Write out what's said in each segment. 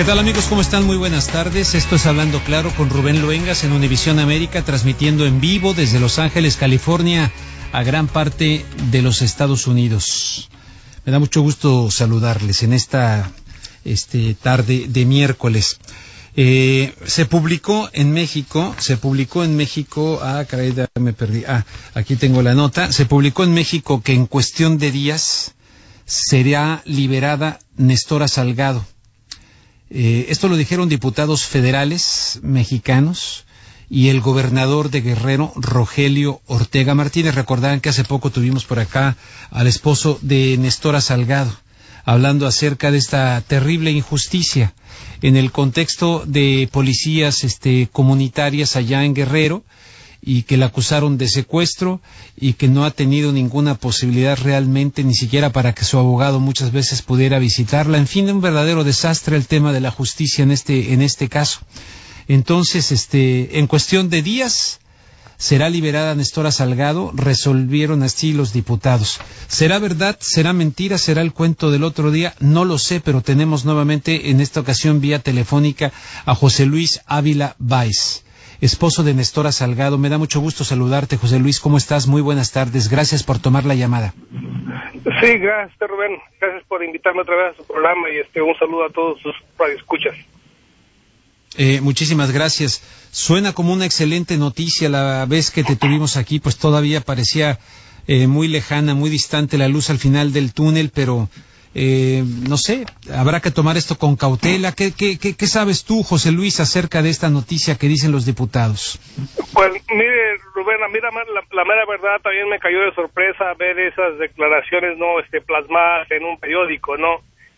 ¿Qué tal, amigos? ¿Cómo están? Muy buenas tardes. Esto es Hablando Claro con Rubén Luengas en Univisión América, transmitiendo en vivo desde Los Ángeles, California, a gran parte de los Estados Unidos. Me da mucho gusto saludarles en esta tarde de miércoles. Se publicó en México, caray, me perdí, aquí tengo la nota. Se publicó en México que en cuestión de días será liberada Nestora Salgado. Esto lo dijeron diputados federales mexicanos y el gobernador de Guerrero, Rogelio Ortega Martínez. Recordarán que hace poco tuvimos por acá al esposo de Nestora Salgado, hablando acerca de esta terrible injusticia en el contexto de policías comunitarias allá en Guerrero, y que la acusaron de secuestro y que no ha tenido ninguna posibilidad realmente, ni siquiera para que su abogado muchas veces pudiera visitarla. En fin, un verdadero desastre el tema de la justicia en este caso. Entonces, en cuestión de días será liberada Nestora Salgado, resolvieron así los diputados. ¿Será verdad? ¿Será mentira? ¿Será el cuento del otro día? No lo sé, pero tenemos nuevamente en esta ocasión vía telefónica a José Luis Ávila Báez, esposo de Nestora Salgado. Me da mucho gusto saludarte, José Luis. ¿Cómo estás? Muy buenas tardes. Gracias por tomar la llamada. Sí, gracias, Rubén. Gracias por invitarme otra vez a su programa y un saludo a todos sus radioescuchas. Muchísimas gracias. Suena como una excelente noticia. La vez que te tuvimos aquí, pues todavía parecía muy lejana, muy distante la luz al final del túnel, pero no sé, habrá que tomar esto con cautela. ¿Qué sabes tú, José Luis, acerca de esta noticia que dicen los diputados? Pues mire, Rubén, a mí la mera verdad también me cayó de sorpresa ver esas declaraciones plasmadas en un periódico, ¿no?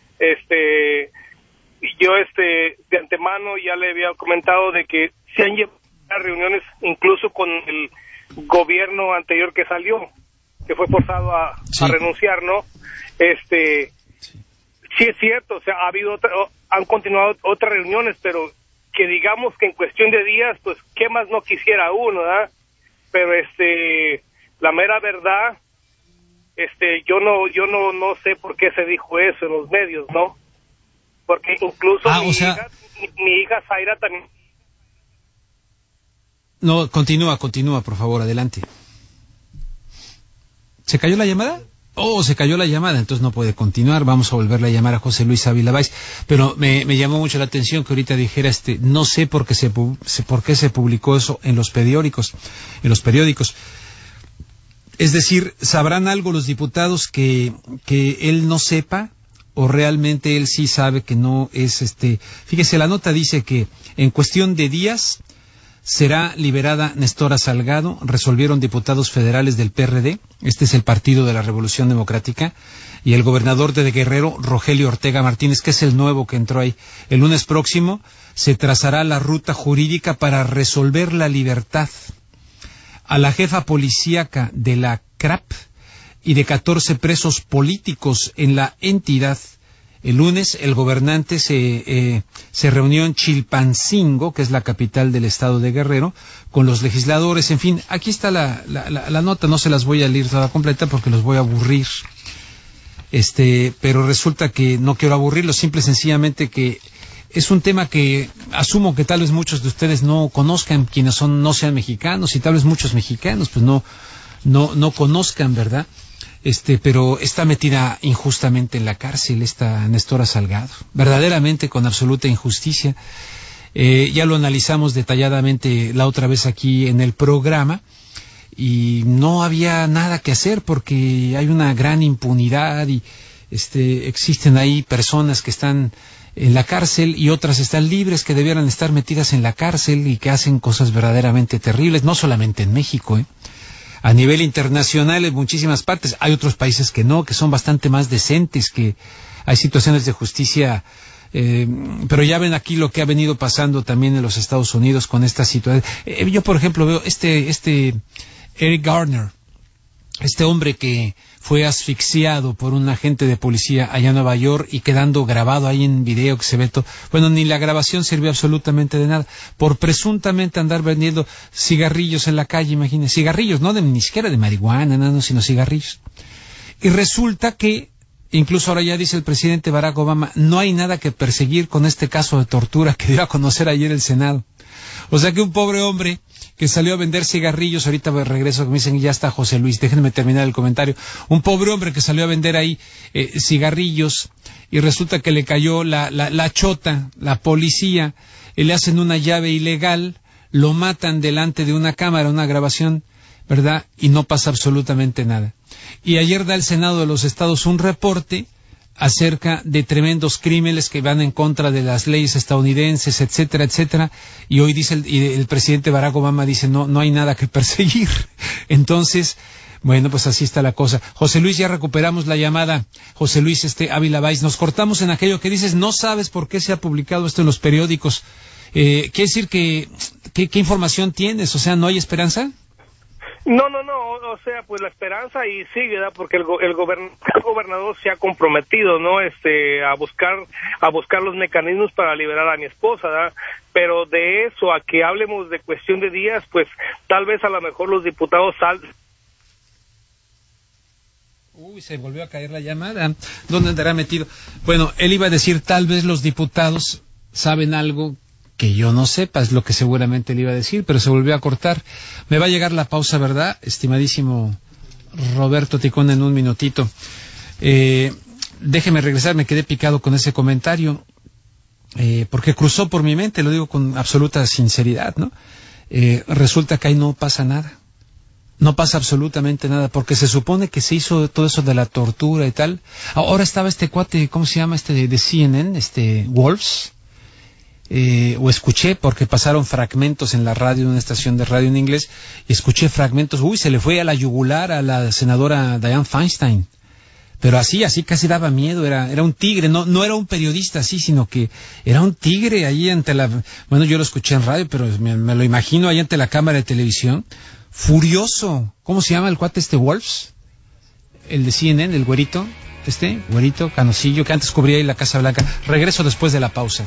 Yo de antemano ya le había comentado de que se han llevado reuniones incluso con el gobierno anterior que salió, que fue forzado a renunciar, ¿no? Sí es cierto, o sea, han continuado otras reuniones, pero que digamos que en cuestión de días, pues, ¿qué más no quisiera uno, ¿verdad? Pero la mera verdad, yo no sé por qué se dijo eso en los medios, ¿no? Porque incluso mi hija Zaira también. No, continúa, por favor, adelante. ¿Se cayó la llamada? Se cayó la llamada, entonces no puede continuar. Vamos a volverle a llamar a José Luis Ávila Báez. Pero me llamó mucho la atención que ahorita dijera no sé por qué se publicó eso en los periódicos. Es decir, ¿sabrán algo los diputados que él no sepa? ¿O realmente él sí sabe que no es Fíjese, la nota dice que en cuestión de días será liberada Nestora Salgado, resolvieron diputados federales del PRD, este es el Partido de la Revolución Democrática, y el gobernador de Guerrero, Rogelio Ortega Martínez, que es el nuevo que entró ahí. El lunes próximo se trazará la ruta jurídica para resolver la libertad a la jefa policíaca de la CRAP y de 14 presos políticos en la entidad. El lunes el gobernante se reunió en Chilpancingo, que es la capital del estado de Guerrero, con los legisladores. En fin, aquí está la nota, no se las voy a leer toda completa porque los voy a aburrir. Pero resulta que no quiero aburrirlos, simple y sencillamente que es un tema que asumo que tal vez muchos de ustedes no conozcan, quienes no sean mexicanos, y tal vez muchos mexicanos pues no conozcan, ¿verdad? Pero está metida injustamente en la cárcel esta Nestora Salgado, verdaderamente con absoluta injusticia. Ya lo analizamos detalladamente la otra vez aquí en el programa y no había nada que hacer porque hay una gran impunidad y existen ahí personas que están en la cárcel y otras están libres que debieran estar metidas en la cárcel y que hacen cosas verdaderamente terribles, no solamente en México, A nivel internacional, en muchísimas partes, hay otros países que no, que son bastante más decentes, que hay situaciones de justicia, pero ya ven aquí lo que ha venido pasando también en los Estados Unidos con esta situación. Yo, por ejemplo, veo Eric Garner, este hombre que fue asfixiado por un agente de policía allá en Nueva York y quedando grabado ahí en video que se ve todo. Bueno, ni la grabación sirvió absolutamente de nada, por presuntamente andar vendiendo cigarrillos en la calle, imagínense, cigarrillos, ni siquiera de marihuana, sino cigarrillos. Y resulta que Incluso ahora ya dice el presidente Barack Obama, no hay nada que perseguir con este caso de tortura que dio a conocer ayer el Senado. O sea que un pobre hombre que salió a vender cigarrillos, ahorita regreso, que me dicen, ya está José Luis, déjenme terminar el comentario. Un pobre hombre que salió a vender ahí cigarrillos y resulta que le cayó la chota, la policía, y le hacen una llave ilegal, lo matan delante de una cámara, una grabación, ¿verdad? Y no pasa absolutamente nada. Y ayer da el Senado de los Estados un reporte acerca de tremendos crímenes que van en contra de las leyes estadounidenses, etcétera, etcétera, y hoy dice el presidente Barack Obama dice no hay nada que perseguir. Entonces, bueno, pues así está la cosa. José Luis, ya recuperamos la llamada. José Luis Ávila Valls, nos cortamos en aquello que dices, no sabes por qué se ha publicado esto en los periódicos. Quiere decir que ¿qué información tienes? O sea, ¿no hay esperanza? No, o sea, pues la esperanza ahí sigue, ¿verdad? Porque el gobernador se ha comprometido, ¿no? A buscar los mecanismos para liberar a mi esposa, ¿verdad? Pero de eso a que hablemos de cuestión de días, pues tal vez a lo mejor los diputados Uy, se volvió a caer la llamada. ¿Dónde andará metido? Bueno, él iba a decir, tal vez los diputados saben algo que yo no sepa, es lo que seguramente le iba a decir, pero se volvió a cortar. Me va a llegar la pausa, ¿verdad? Estimadísimo Roberto Ticón, en un minutito. Déjeme regresar, me quedé picado con ese comentario, porque cruzó por mi mente, lo digo con absoluta sinceridad, ¿no? Resulta que ahí no pasa nada. No pasa absolutamente nada, porque se supone que se hizo todo eso de la tortura y tal. Ahora estaba este cuate, ¿cómo se llama? De CNN, Wolves. O escuché, porque pasaron fragmentos en la radio, en una estación de radio en inglés, y escuché fragmentos, se le fue a la yugular a la senadora Dianne Feinstein, pero así casi daba miedo, era un tigre, no era un periodista así, sino que era un tigre ahí bueno, yo lo escuché en radio, pero me lo imagino ahí ante la cámara de televisión, furioso. ¿Cómo se llama el cuate Wolves? El de CNN, el güerito, güerito, canosillo, que antes cubría ahí la Casa Blanca. Regreso después de la pausa.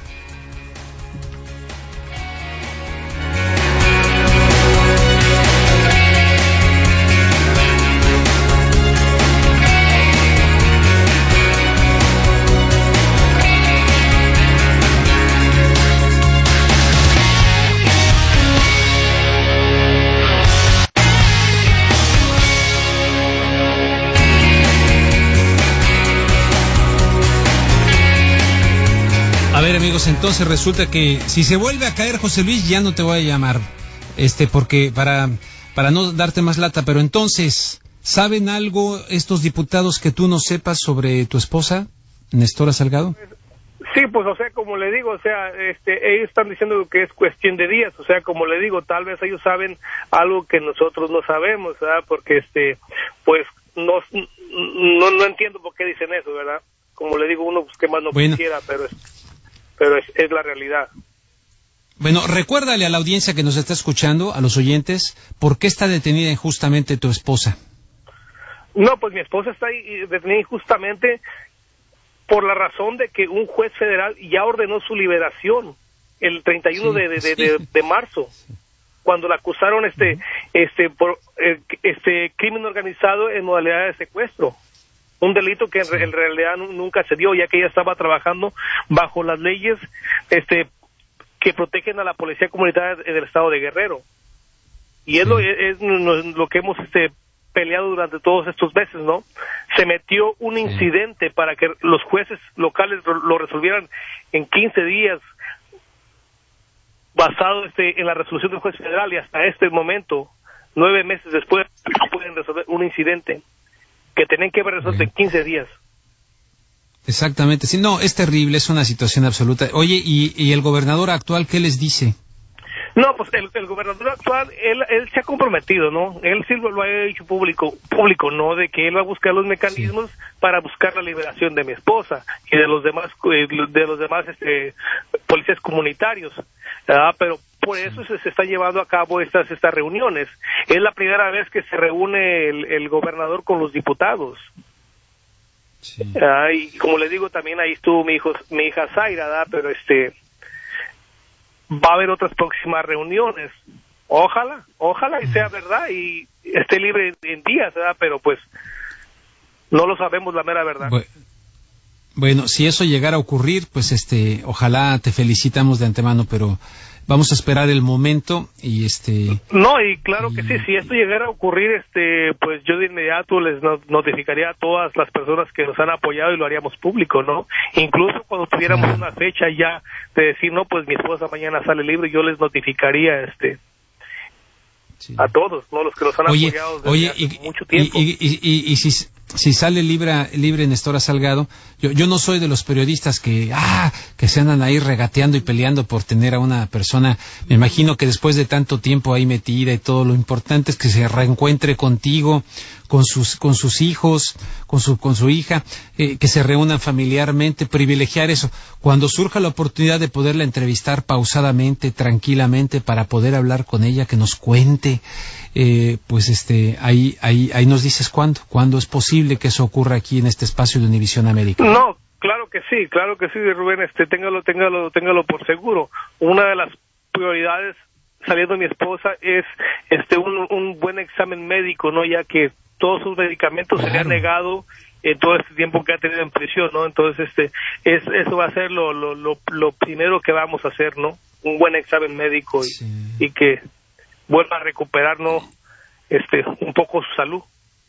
A ver, amigos, entonces resulta que si se vuelve a caer José Luis, ya no te voy a llamar, porque para no darte más lata, pero entonces, ¿saben algo estos diputados que tú no sepas sobre tu esposa, Nestora Salgado? Sí, pues, o sea, como le digo, o sea, ellos están diciendo que es cuestión de días, o sea, como le digo, tal vez ellos saben algo que nosotros no sabemos, ¿verdad? Porque, pues, no entiendo por qué dicen eso, ¿verdad? Como le digo, uno pues, que más no quisiera, pero es la realidad. Bueno, recuérdale a la audiencia que nos está escuchando, a los oyentes, ¿por qué está detenida injustamente tu esposa? No, pues mi esposa está detenida injustamente por la razón de que un juez federal ya ordenó su liberación el 31 de marzo, cuando la acusaron por crimen organizado en modalidad de secuestro. Un delito que en realidad nunca se dio, ya que ella estaba trabajando bajo las leyes que protegen a la policía comunitaria del estado de Guerrero. Y es lo que hemos peleado durante todos estos meses, ¿no? Se metió un incidente para que los jueces locales lo resolvieran en 15 días, basado en la resolución del juez federal, y hasta este momento, 9 meses después, no pueden resolver un incidente que tienen que resolver en 15 días. Exactamente, sí, no, es terrible, es una situación absoluta. Oye, ¿y el gobernador actual qué les dice? No, pues el gobernador actual, él se ha comprometido, ¿no? Él sí lo ha hecho público, ¿no? De que él va a buscar los mecanismos para buscar la liberación de mi esposa y de los demás policías comunitarios, ¿verdad? Pero por eso se está llevando a cabo estas reuniones. Es la primera vez que se reúne el gobernador con los diputados. Sí. Y como le digo, también ahí estuvo mi hija Zaira, ¿verdad? Pero va a haber otras próximas reuniones. Ojalá y sea verdad y esté libre en días, ¿verdad? Pero pues No lo sabemos, la mera verdad. Bueno, si eso llegara a ocurrir, pues ojalá te felicitamos de antemano, pero vamos a esperar el momento y No, y claro que sí, si esto llegara a ocurrir, pues yo de inmediato les notificaría a todas las personas que nos han apoyado y lo haríamos público, ¿no? Incluso cuando tuviéramos una fecha ya de decir, no, pues mi esposa mañana sale libre, yo les notificaría, sí, a todos, ¿no? Los que nos han apoyado desde hace mucho tiempo. Y si sale libre Nestora Salgado, yo no soy de los periodistas que se andan ahí regateando y peleando por tener a una persona. Me imagino que después de tanto tiempo ahí metida y todo, lo importante es que se reencuentre contigo, con sus hijos, con su hija, que se reúnan familiarmente, privilegiar eso. Cuando surja la oportunidad de poderla entrevistar pausadamente, tranquilamente, para poder hablar con ella, que nos cuente, pues ahí nos dices cuándo es posible que eso ocurra aquí en este espacio de Univisión América. No, claro que sí, Rubén, téngalo por seguro. Una de las prioridades saliendo mi esposa es un buen examen médico, ¿no? Ya que todos sus medicamentos se le han negado en todo este tiempo que ha tenido en prisión, ¿no? Entonces, eso va a ser lo primero que vamos a hacer, ¿no? Un buen examen médico y que vuelva a recuperar, ¿no? Un poco su salud.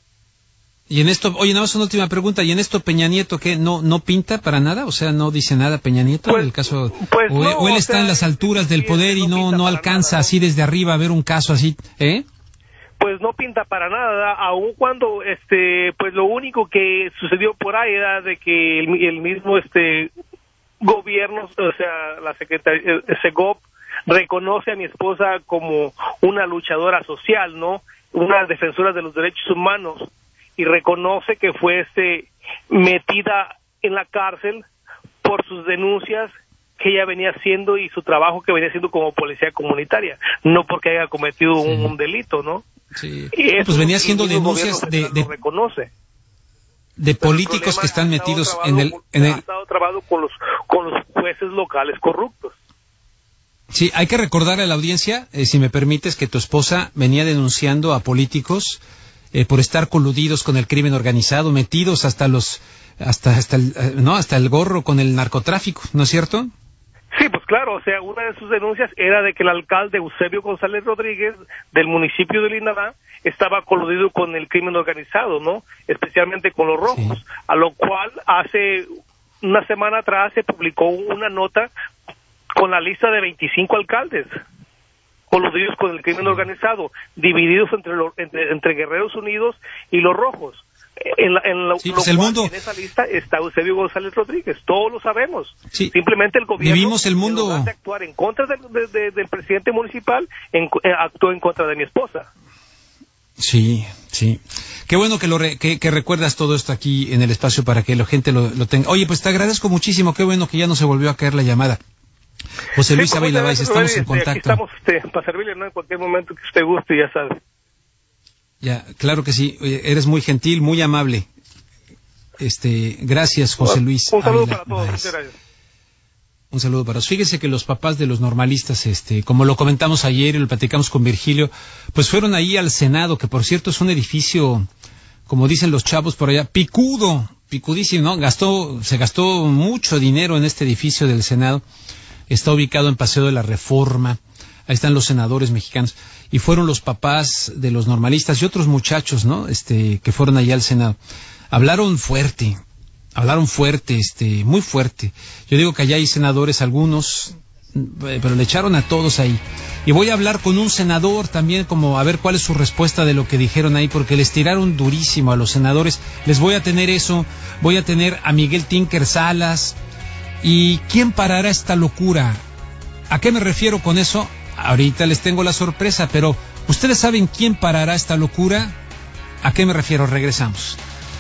Y en esto, oye, nada más una última pregunta, ¿y en esto Peña Nieto qué? ¿No pinta para nada? O sea, ¿no dice nada Peña Nieto? Pues, el caso, pues o él está en las alturas del poder y no alcanza así desde arriba a ver un caso así, Pues no pinta para nada, aun cuando pues lo único que sucedió por ahí era de que el mismo gobierno, o sea, la secretaría Segov reconoce a mi esposa como una luchadora social, ¿no? Una defensora de los derechos humanos, y reconoce que fue metida en la cárcel por sus denuncias que ella venía haciendo y su trabajo que venía haciendo como policía comunitaria, no porque haya cometido un delito, ¿no? Sí. Pues venía haciendo denuncias lo reconoce. De políticos que están metidos en el ha estado trabajando con los jueces locales corruptos. Sí, hay que recordarle a la audiencia, si me permites, que tu esposa venía denunciando a políticos por estar coludidos con el crimen organizado, metidos hasta el gorro con el narcotráfico, ¿no es cierto? Sí, pues claro, o sea, una de sus denuncias era de que el alcalde Eusebio González Rodríguez del municipio de Linamá estaba coludido con el crimen organizado, ¿no? Especialmente con los rojos, sí. A lo cual hace una semana atrás se publicó una nota con la lista de 25 alcaldes coludidos con el crimen organizado, divididos entre Guerreros Unidos y los rojos. En esa lista está Eusebio González Rodríguez, todos lo sabemos. Sí. Simplemente el gobierno, vivimos el mundo, en lugar de actuar en contra del presidente municipal, actuó en contra de mi esposa. Sí. Qué bueno que recuerdas todo esto aquí en el espacio para que la gente lo tenga. Oye, pues te agradezco muchísimo, qué bueno que ya no se volvió a caer la llamada. José Luis Ávila Báez, estamos en contacto. Aquí estamos para servirle, ¿no? En cualquier momento que usted guste, ya sabe. Ya, claro que sí. Eres muy gentil, muy amable. Gracias, José Luis. Un saludo para todos. Muchas gracias. Un saludo para todos. Fíjese que los papás de los normalistas, como lo comentamos ayer y lo platicamos con Virgilio, pues fueron ahí al Senado, que por cierto es un edificio, como dicen los chavos por allá, picudísimo, ¿no? Se gastó mucho dinero en este edificio del Senado. Está ubicado en Paseo de la Reforma. Ahí están los senadores mexicanos. Y fueron los papás de los normalistas y otros muchachos, ¿no? Que fueron allá al Senado. Hablaron fuerte, muy fuerte. Yo digo que allá hay senadores algunos, pero le echaron a todos ahí. Y voy a hablar con un senador también, como a ver cuál es su respuesta de lo que dijeron ahí, porque les tiraron durísimo a los senadores. Les voy a tener eso, voy a tener a Miguel Tinker Salas. ¿Y quién parará esta locura? ¿A qué me refiero con eso? Ahorita les tengo la sorpresa, pero ¿ustedes saben quién parará esta locura? ¿A qué me refiero? Regresamos.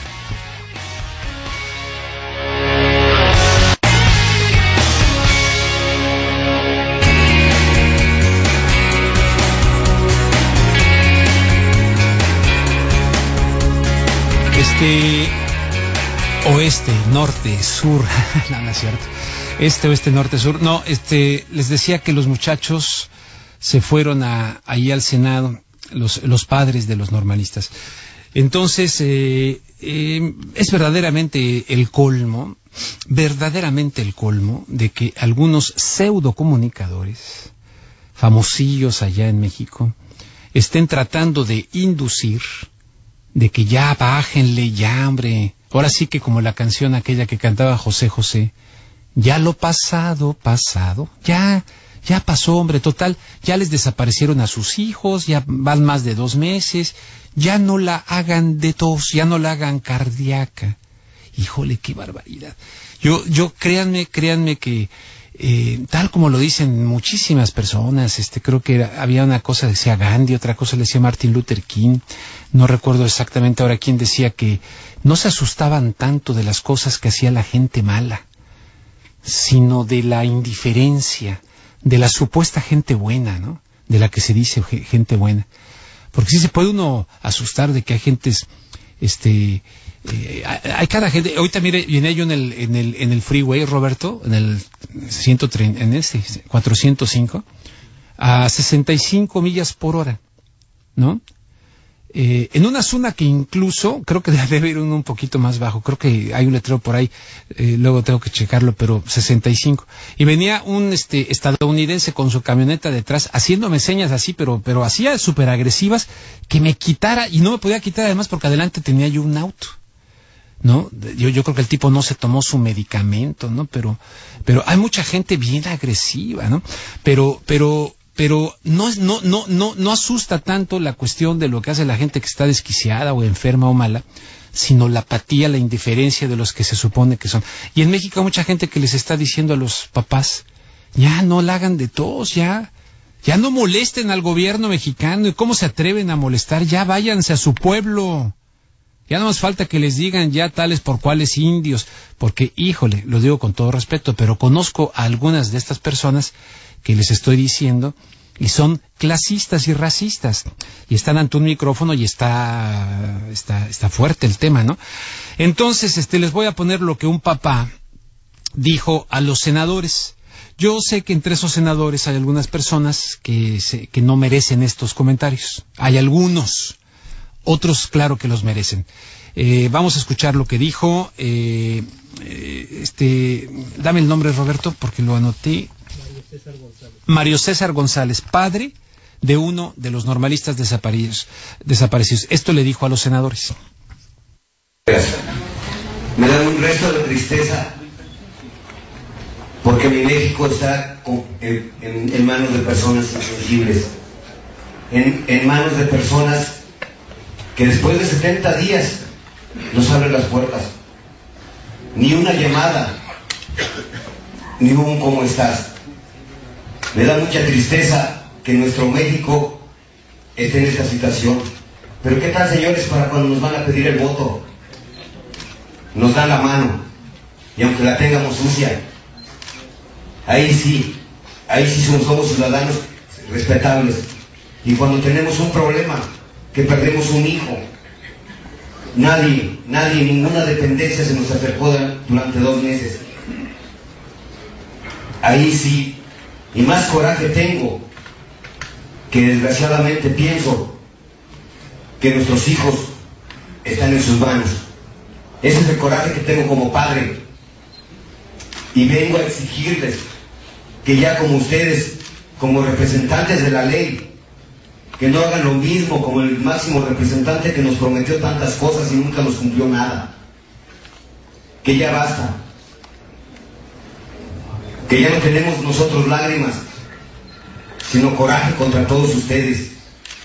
Oeste, norte, sur, no es cierto. Oeste, norte, sur. No, les decía que los muchachos se fueron ahí al Senado, los padres de los normalistas. Entonces, es verdaderamente el colmo de que algunos pseudocomunicadores, famosillos allá en México, estén tratando de inducir de que ya bájenle, ya hombre, ahora sí que como la canción aquella que cantaba José José, ya lo pasado, ya pasó, hombre, total, ya les desaparecieron a sus hijos, ya van más de 2 meses, ya no la hagan de tos, ya no la hagan cardíaca. Híjole, qué barbaridad. Yo créanme que tal como lo dicen muchísimas personas, creo que había una cosa que decía Gandhi, otra cosa le decía Martin Luther King, no recuerdo exactamente ahora quién decía que no se asustaban tanto de las cosas que hacía la gente mala, sino de la indiferencia, de la supuesta gente buena, ¿no? De la que se dice gente buena. Porque sí se puede uno asustar de que hay gentes, hay cada gente. Ahorita mire, viene yo en el freeway, Roberto, en el 405, a 65 millas por hora, ¿no? En una zona que incluso, creo que debe ir un poquito más bajo, creo que hay un letrero por ahí, luego tengo que checarlo, pero 65. Y venía un estadounidense con su camioneta detrás, haciéndome señas así, pero hacía súper agresivas, que me quitara, y no me podía quitar además porque adelante tenía yo un auto, ¿no? Yo creo que el tipo no se tomó su medicamento, ¿no? Pero hay mucha gente bien agresiva, ¿no? Pero no asusta tanto la cuestión de lo que hace la gente que está desquiciada o enferma o mala, sino la apatía, la indiferencia de los que se supone que son. Y en México hay mucha gente que les está diciendo a los papás, ya no la hagan de tos, ya no molesten al gobierno mexicano. ¿Y cómo se atreven a molestar? Ya váyanse a su pueblo. Ya no más falta que les digan ya tales por cuales indios, porque, híjole, lo digo con todo respeto, pero conozco a algunas de estas personas que les estoy diciendo y son clasistas y racistas y están ante un micrófono y está fuerte el tema, ¿no? Entonces, les voy a poner lo que un papá dijo a los senadores. Yo sé que entre esos senadores hay algunas personas que no merecen estos comentarios. Hay algunos. Otros, claro que los merecen. Vamos a escuchar lo que dijo. Dame el nombre, Roberto, porque lo anoté. Mario César González, padre de uno de los normalistas desaparecidos. Esto le dijo a los senadores. Me da un resto de tristeza porque mi México está en manos de personas insensibles, en manos de personas que después de 70 días nos abren las puertas. Ni una llamada, ni un ¿cómo estás? Me da mucha tristeza que nuestro México esté en esta situación. Pero ¿qué tal, señores, para cuando nos van a pedir el voto? Nos dan la mano, y aunque la tengamos sucia, ahí sí somos ciudadanos respetables. Y cuando tenemos un problema, que perdemos un hijo, nadie, ninguna dependencia se nos acercó durante 2 meses. Ahí sí, y más coraje tengo, que desgraciadamente pienso que nuestros hijos están en sus manos. Ese es el coraje que tengo como padre, y vengo a exigirles que ya como ustedes, como representantes de la ley, que no hagan lo mismo como el máximo representante que nos prometió tantas cosas y nunca nos cumplió nada. Que ya basta. Que ya no tenemos nosotros lágrimas, sino coraje contra todos ustedes.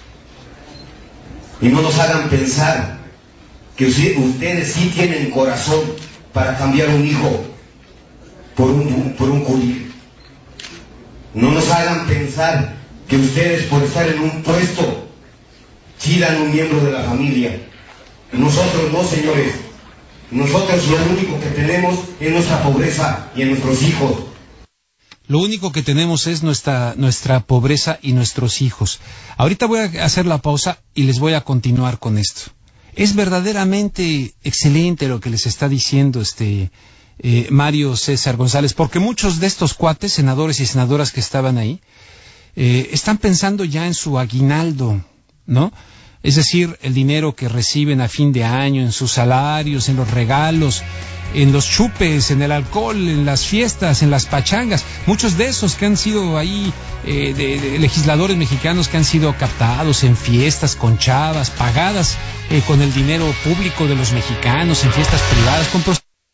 Y no nos hagan pensar que ustedes sí tienen corazón para cambiar un hijo por un curí. No nos hagan pensar que ustedes por estar en un puesto tiran un miembro de la familia. Nosotros no, señores. Nosotros lo único que tenemos es nuestra pobreza y en nuestros hijos. Lo único que tenemos es nuestra pobreza y nuestros hijos. Ahorita voy a hacer la pausa y les voy a continuar con esto. Es verdaderamente excelente lo que les está diciendo Mario César González, porque muchos de estos cuates, senadores y senadoras que estaban ahí, están pensando ya en su aguinaldo, ¿no? es decir, el dinero que reciben a fin de año en sus salarios, en los regalos, en los chupes, en el alcohol, en las fiestas, en las pachangas, muchos de esos que han sido ahí, de legisladores mexicanos que han sido captados en fiestas con chavas, pagadas con el dinero público de los mexicanos, en fiestas privadas, con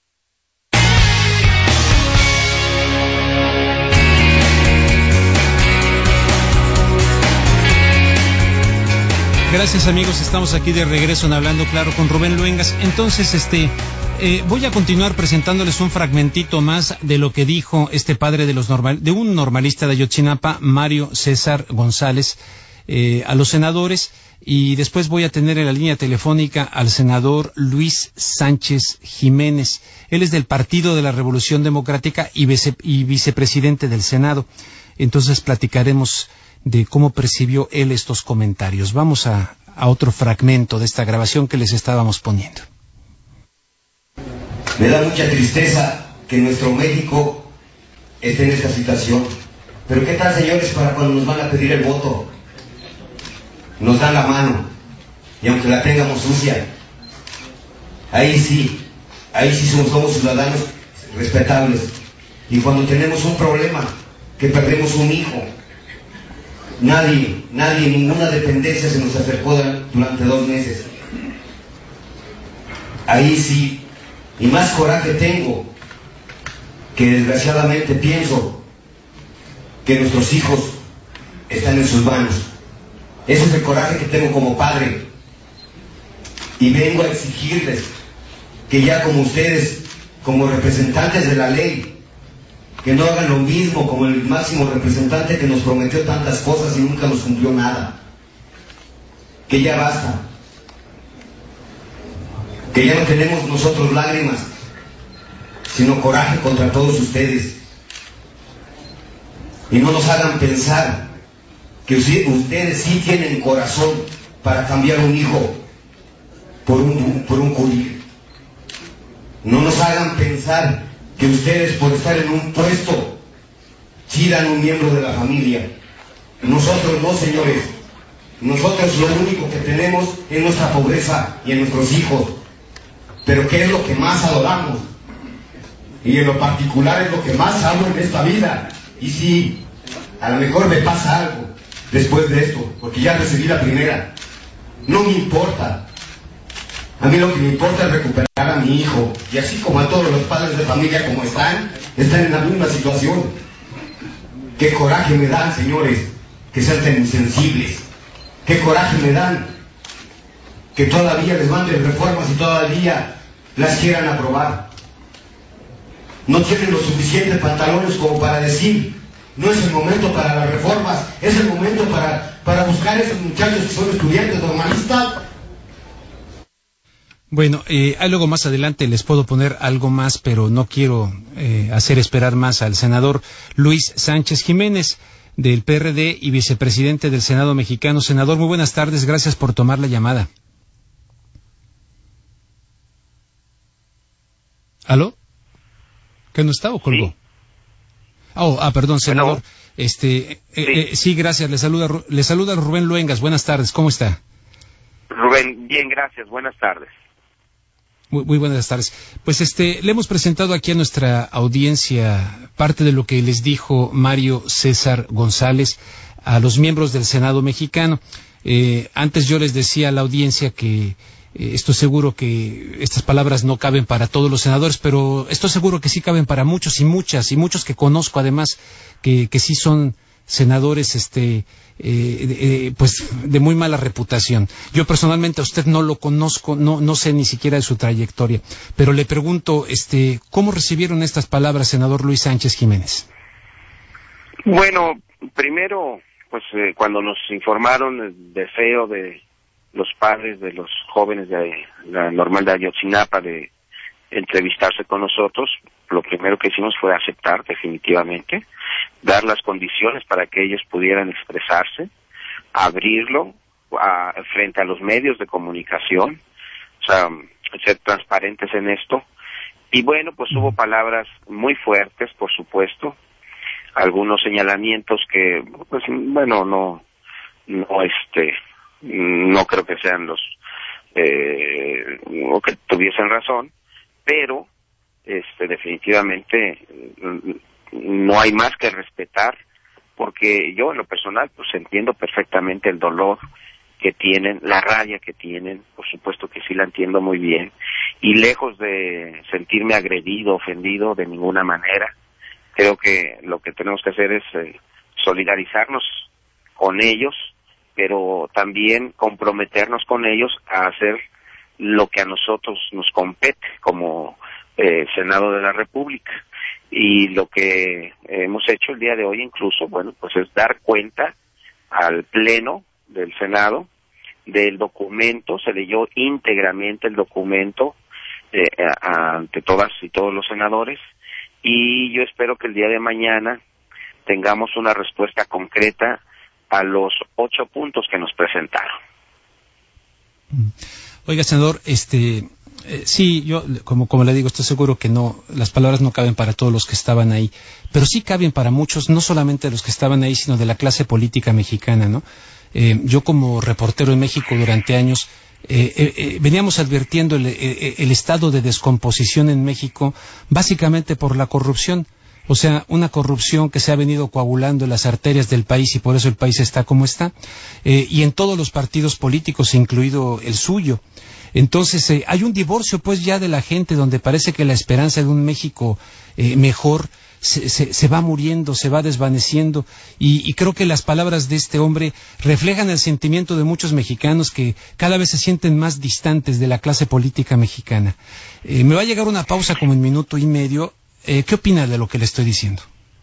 Gracias, amigos, estamos aquí de regreso en Hablando Claro con Rubén Luengas. Entonces, voy a continuar presentándoles un fragmentito más de lo que dijo este padre de un normalista de Ayotzinapa, Mario César González, a los senadores, y después voy a tener en la línea telefónica al senador Luis Sánchez Jiménez. Él es del Partido de la Revolución Democrática y vicepresidente del Senado. Entonces platicaremos de cómo percibió él estos comentarios. Vamos a otro fragmento de esta grabación que les estábamos poniendo. Me da mucha tristeza que nuestro México esté en esta situación. Pero ¿qué tal, señores, para cuando nos van a pedir el voto? Nos dan la mano, y aunque la tengamos sucia, ahí sí somos ciudadanos respetables. Y cuando tenemos un problema, que perdemos un hijo, nadie, ninguna dependencia se nos acercó durante 2 meses. Ahí sí, y más coraje tengo, que desgraciadamente pienso que nuestros hijos están en sus manos. Ese es el coraje que tengo como padre. Y vengo a exigirles que ya como ustedes, como representantes de la ley, que no hagan lo mismo como el máximo representante que nos prometió tantas cosas y nunca nos cumplió nada. Que ya basta. Que ya no tenemos nosotros lágrimas, sino coraje contra todos ustedes. Y no nos hagan pensar que ustedes sí tienen corazón para cambiar un hijo por un curí. No nos hagan pensar que ustedes, por estar en un puesto, sí dan un miembro de la familia. Nosotros no, señores. Nosotros lo único que tenemos es nuestra pobreza y en nuestros hijos. Pero ¿qué es lo que más adoramos? Y en lo particular es lo que más amo en esta vida. Y sí, a lo mejor me pasa algo después de esto, porque ya recibí la primera. No me importa. A mí lo que me importa es recuperar a mi hijo, y así como a todos los padres de familia como están en la misma situación. Qué coraje me dan, señores, que sean tan insensibles. Qué coraje me dan que todavía les manden reformas y todavía las quieran aprobar. No tienen los suficientes pantalones como para decir: no es el momento para las reformas, es el momento para buscar a esos muchachos que son estudiantes normalistas. Bueno, luego más adelante les puedo poner algo más, pero no quiero hacer esperar más al senador Luis Sánchez Jiménez, del PRD y vicepresidente del Senado mexicano. Senador, muy buenas tardes, gracias por tomar la llamada. ¿Aló? ¿Que no está o colgó? Sí. Perdón, senador. Bueno, sí, gracias. Le saluda Rubén Luengas. Buenas tardes, ¿cómo está? Rubén, bien, gracias. Buenas tardes. Muy buenas tardes. Pues le hemos presentado aquí a nuestra audiencia parte de lo que les dijo Mario César González a los miembros del Senado mexicano. Antes yo les decía a la audiencia que estoy seguro que estas palabras no caben para todos los senadores, pero estoy seguro que sí caben para muchos y muchas, y muchos que conozco además, que sí son senadores pues de muy mala reputación. Yo personalmente a usted no lo conozco, no sé ni siquiera de su trayectoria, pero le pregunto, ¿cómo recibieron estas palabras, senador Luis Sánchez Jiménez? Bueno, primero, pues cuando nos informaron el deseo de los padres de los jóvenes de la normal de Ayotzinapa de entrevistarse con nosotros, lo primero que hicimos fue aceptar definitivamente, dar las condiciones para que ellos pudieran expresarse, abrirlo frente a los medios de comunicación, o sea, ser transparentes en esto. Y bueno, pues hubo palabras muy fuertes, por supuesto, algunos señalamientos que, pues bueno, no creo que sean los o que tuviesen razón, pero definitivamente no hay más que respetar, porque yo en lo personal pues entiendo perfectamente el dolor que tienen, la rabia que tienen, por supuesto que sí la entiendo muy bien, y lejos de sentirme agredido, ofendido de ninguna manera, creo que lo que tenemos que hacer es solidarizarnos con ellos, pero también comprometernos con ellos a hacer lo que a nosotros nos compete como Senado de la República. Y lo que hemos hecho el día de hoy incluso, bueno, pues es dar cuenta al Pleno del Senado del documento. Se leyó íntegramente el documento ante todas y todos los senadores, y yo espero que el día de mañana tengamos una respuesta concreta a los 8 puntos que nos presentaron. Oiga, senador, sí, yo, como le digo, estoy seguro que no, las palabras no caben para todos los que estaban ahí, pero sí caben para muchos, no solamente de los que estaban ahí, sino de la clase política mexicana, ¿no? Yo como reportero en México durante años, veníamos advirtiendo el estado de descomposición en México, básicamente por la corrupción. O sea, una corrupción que se ha venido coagulando en las arterias del país, y por eso el país está como está, y en todos los partidos políticos, incluido el suyo. Entonces, hay un divorcio pues ya de la gente, donde parece que la esperanza de un México mejor se va muriendo, se va desvaneciendo, y creo que las palabras de este hombre reflejan el sentimiento de muchos mexicanos que cada vez se sienten más distantes de la clase política mexicana. Me va a llegar una pausa como en 1 minuto y medio. ¿Qué opina de lo que le estoy diciendo?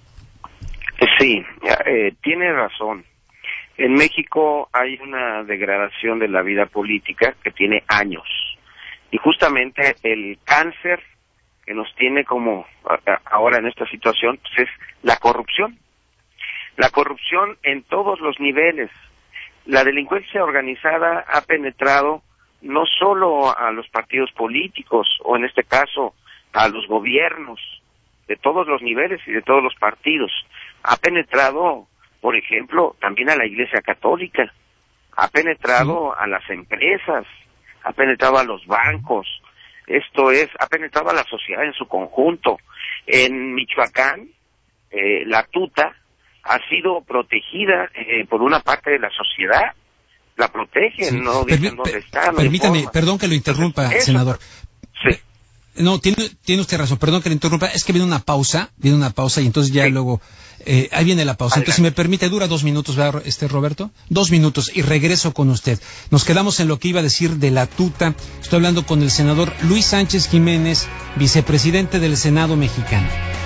Sí, tiene razón. En México hay una degradación de la vida política que tiene años. Y justamente el cáncer que nos tiene como ahora en esta situación pues es la corrupción. La corrupción en todos los niveles. La delincuencia organizada ha penetrado no solo a los partidos políticos, o en este caso a los gobiernos, de todos los niveles y de todos los partidos. Ha penetrado, por ejemplo, también a la Iglesia Católica, ha penetrado a las empresas, ha penetrado a los bancos, ha penetrado a la sociedad en su conjunto. En Michoacán, la tuta ha sido protegida por una parte de la sociedad, la protegen, no dicen dónde está. Permítame, perdón que lo interrumpa, senador. Sí. No, tiene usted razón, perdón que le interrumpa, es que viene una pausa y entonces ya luego, ahí viene la pausa. Adelante. Entonces, si me permite, dura 2 minutos, ¿verdad, Roberto? 2 minutos y regreso con usted. Nos quedamos en lo que iba a decir de la tuta. Estoy hablando con el senador Luis Sánchez Jiménez, vicepresidente del Senado mexicano.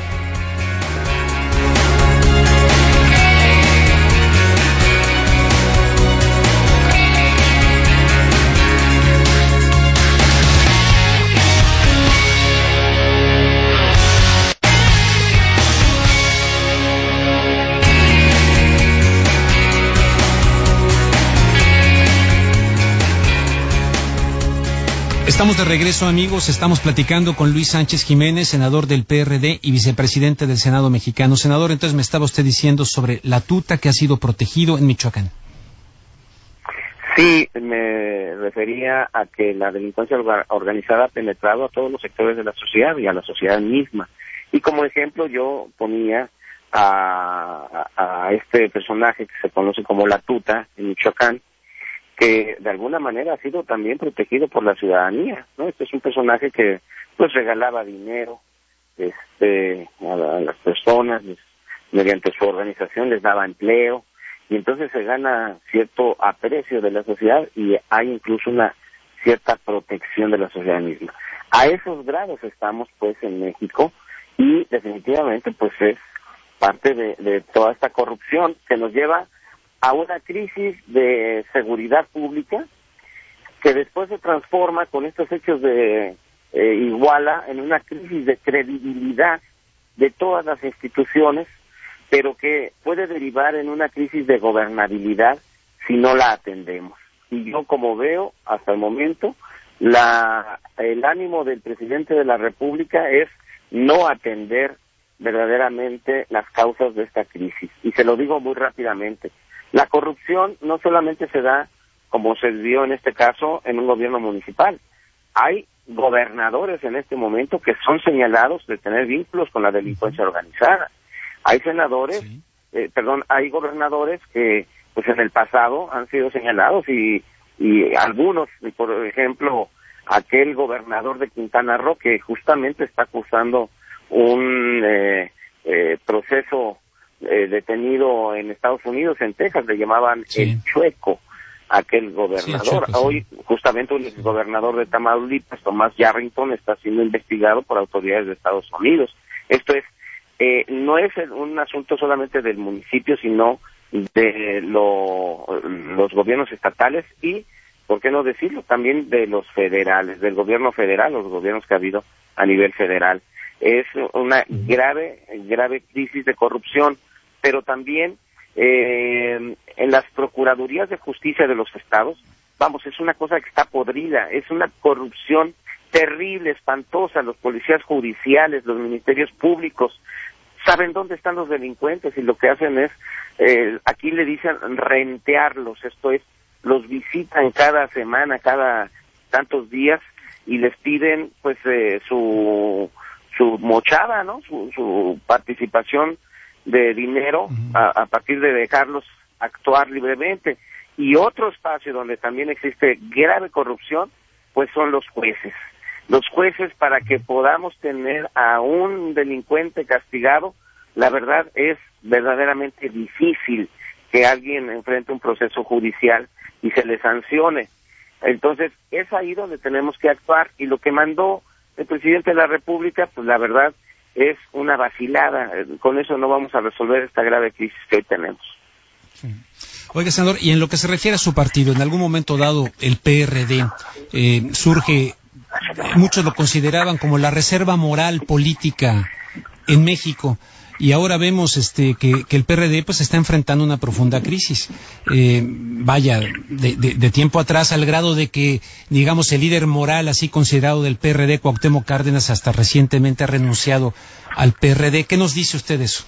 Estamos de regreso, amigos. Estamos platicando con Luis Sánchez Jiménez, senador del PRD y vicepresidente del Senado mexicano. Senador, entonces me estaba usted diciendo sobre la tuta que ha sido protegido en Michoacán. Sí, me refería a que la delincuencia organizada ha penetrado a todos los sectores de la sociedad y a la sociedad misma. Y como ejemplo yo ponía a este personaje que se conoce como la tuta en Michoacán, que de alguna manera ha sido también protegido por la ciudadanía, ¿no? Este es un personaje que pues regalaba dinero a las personas, mediante su organización les daba empleo, y entonces se gana cierto aprecio de la sociedad y hay incluso una cierta protección de la sociedad misma. A esos grados estamos pues en México, y definitivamente pues es parte de toda esta corrupción que nos lleva a una crisis de seguridad pública que después se transforma con estos hechos de Iguala en una crisis de credibilidad de todas las instituciones, pero que puede derivar en una crisis de gobernabilidad si no la atendemos. Y yo, como veo hasta el momento, el ánimo del presidente de la República es no atender verdaderamente las causas de esta crisis. Y se lo digo muy rápidamente. La corrupción no solamente se da como se dio en este caso en un gobierno municipal. Hay gobernadores en este momento que son señalados de tener vínculos con la delincuencia organizada. Hay hay gobernadores que pues en el pasado han sido señalados y algunos, por ejemplo, aquel gobernador de Quintana Roo que justamente está acusando un proceso detenido en Estados Unidos, en Texas, le llamaban el Chueco, aquel gobernador. Hoy justamente un gobernador de Tamaulipas, Tomás Yarrington, está siendo investigado por autoridades de Estados Unidos. Esto es, no es un asunto solamente del municipio, sino de los gobiernos estatales y, ¿por qué no decirlo?, también de los federales, del gobierno federal, los gobiernos que ha habido a nivel federal. Es una grave crisis de corrupción, pero también en las procuradurías de justicia de los estados, es una cosa que está podrida, es una corrupción terrible, espantosa. Los policías judiciales, los ministerios públicos, saben dónde están los delincuentes y lo que hacen es, aquí le dicen rentearlos, esto es, los visitan cada semana, cada tantos días y les piden pues su mochada, ¿no? Su participación de dinero a partir de dejarlos actuar libremente. Y otro espacio donde también existe grave corrupción, pues son los jueces. Los jueces, para que podamos tener a un delincuente castigado, la verdad es verdaderamente difícil que alguien enfrente un proceso judicial y se le sancione. Entonces, es ahí donde tenemos que actuar, y lo que mandó el presidente de la República, pues la verdad es una vacilada. Con eso no vamos a resolver esta grave crisis que hoy tenemos. Sí. Oiga, senador, y en lo que se refiere a su partido, en algún momento dado el PRD surge, muchos lo consideraban como la reserva moral política en México, y ahora vemos que el PRD pues está enfrentando una profunda crisis, de tiempo atrás, al grado de que, digamos, el líder moral así considerado del PRD, Cuauhtémoc Cárdenas, hasta recientemente ha renunciado al PRD. ¿Qué nos dice usted de eso?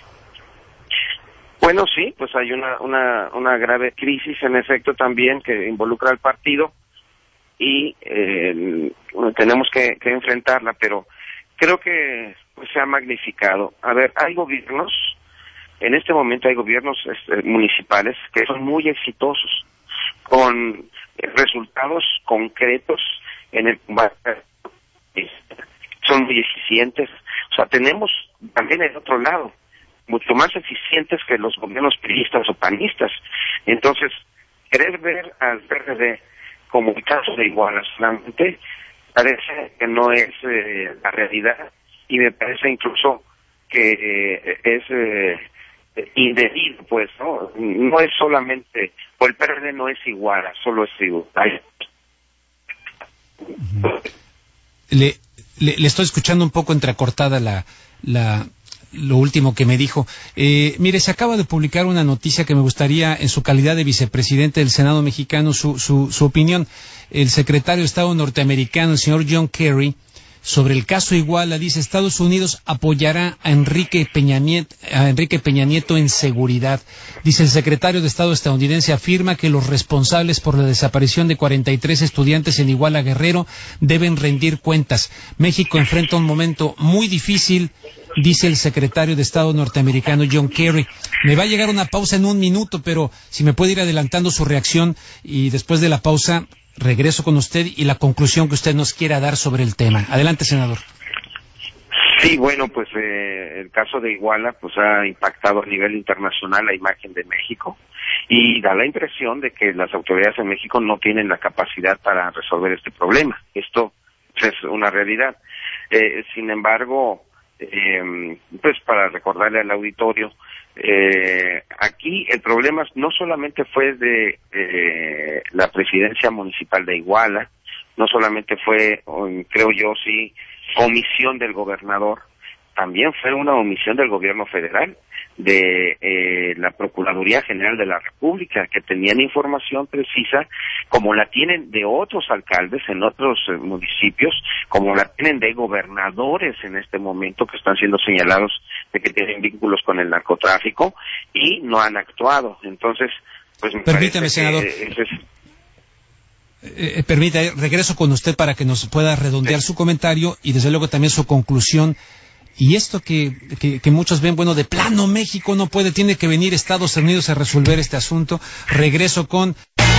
Bueno, sí, pues hay una grave crisis, en efecto, también que involucra al partido y tenemos que enfrentarla, pero creo que pues se ha magnificado. A ver, hay gobiernos, en este momento hay gobiernos municipales que son muy exitosos, con resultados concretos en el combate, son muy eficientes. O sea, tenemos también el otro lado, mucho más eficientes que los gobiernos priistas o panistas. Entonces, querer ver al PRD como el caso de Iguala solamente parece que no es la realidad, y me parece incluso que es indebido, pues, ¿no? No es solamente, o el PRD no es Iguala, solo es Iguala. Le estoy escuchando un poco entrecortada lo último que me dijo. Mire, se acaba de publicar una noticia que me gustaría, en su calidad de vicepresidente del Senado mexicano, su opinión. El secretario de Estado norteamericano, el señor John Kerry, sobre el caso Iguala, dice: Estados Unidos apoyará a Enrique Peña Nieto en seguridad. Dice: el secretario de Estado estadounidense afirma que los responsables por la desaparición de 43 estudiantes en Iguala, Guerrero, deben rendir cuentas. México enfrenta un momento muy difícil, dice el secretario de Estado norteamericano John Kerry. Me va a llegar una pausa en un minuto, pero si me puede ir adelantando su reacción, y después de la pausa regreso con usted y la conclusión que usted nos quiera dar sobre el tema. Adelante, senador. Sí, bueno, pues el caso de Iguala pues ha impactado a nivel internacional la imagen de México, y da la impresión de que las autoridades en México no tienen la capacidad para resolver este problema. Esto es una realidad. Sin embargo, pues para recordarle al auditorio, aquí el problema no solamente fue de la presidencia municipal de Iguala, no solamente fue, creo yo, sí, omisión del gobernador, también fue una omisión del gobierno federal, de la Procuraduría General de la República, que tenían información precisa, como la tienen de otros alcaldes en otros municipios, como la tienen de gobernadores en este momento que están siendo señalados de que tienen vínculos con el narcotráfico y no han actuado. Entonces, pues permítame, senador. permita, regreso con usted para que nos pueda redondear su comentario y desde luego también su conclusión. Y esto que muchos ven, bueno, de plano México no puede, tiene que venir Estados Unidos a resolver este asunto. Regreso con...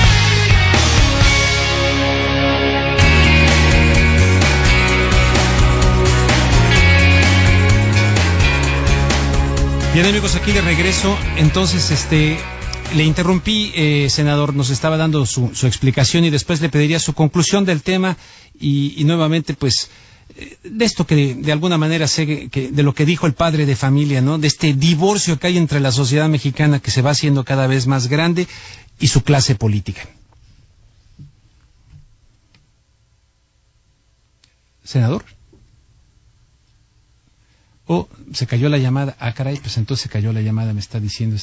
Bien, amigos, aquí de regreso. Entonces, le interrumpí, senador, nos estaba dando su explicación y después le pediría su conclusión del tema y nuevamente, pues, de esto que de alguna manera sé que de lo que dijo el padre de familia, ¿no? De este divorcio que hay entre la sociedad mexicana que se va haciendo cada vez más grande y su clase política. Senador. Oh, se cayó la llamada. Ah, caray, pues entonces se cayó la llamada, me está diciendo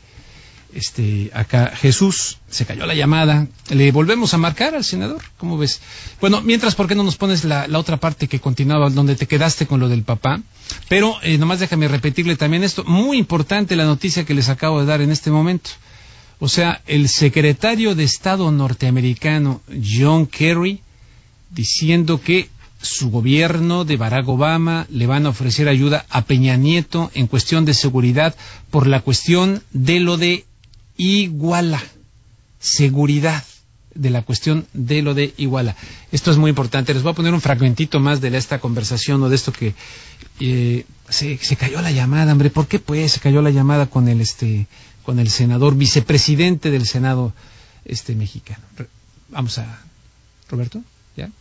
acá Jesús, se cayó la llamada. Le volvemos a marcar al senador, ¿cómo ves? Bueno, mientras, ¿por qué no nos pones la otra parte que continuaba, donde te quedaste con lo del papá? Pero nomás déjame repetirle también esto, muy importante la noticia que les acabo de dar en este momento. O sea, el secretario de Estado norteamericano, John Kerry, diciendo que su gobierno de Barack Obama le van a ofrecer ayuda a Peña Nieto en cuestión de seguridad por la cuestión de lo de Iguala, seguridad de la cuestión de lo de Iguala. Esto es muy importante. Les voy a poner un fragmentito más de esta conversación o de esto que se cayó la llamada, hombre. ¿Por qué pues se cayó la llamada con el senador vicepresidente del Senado mexicano? Vamos a Roberto, ¿ya?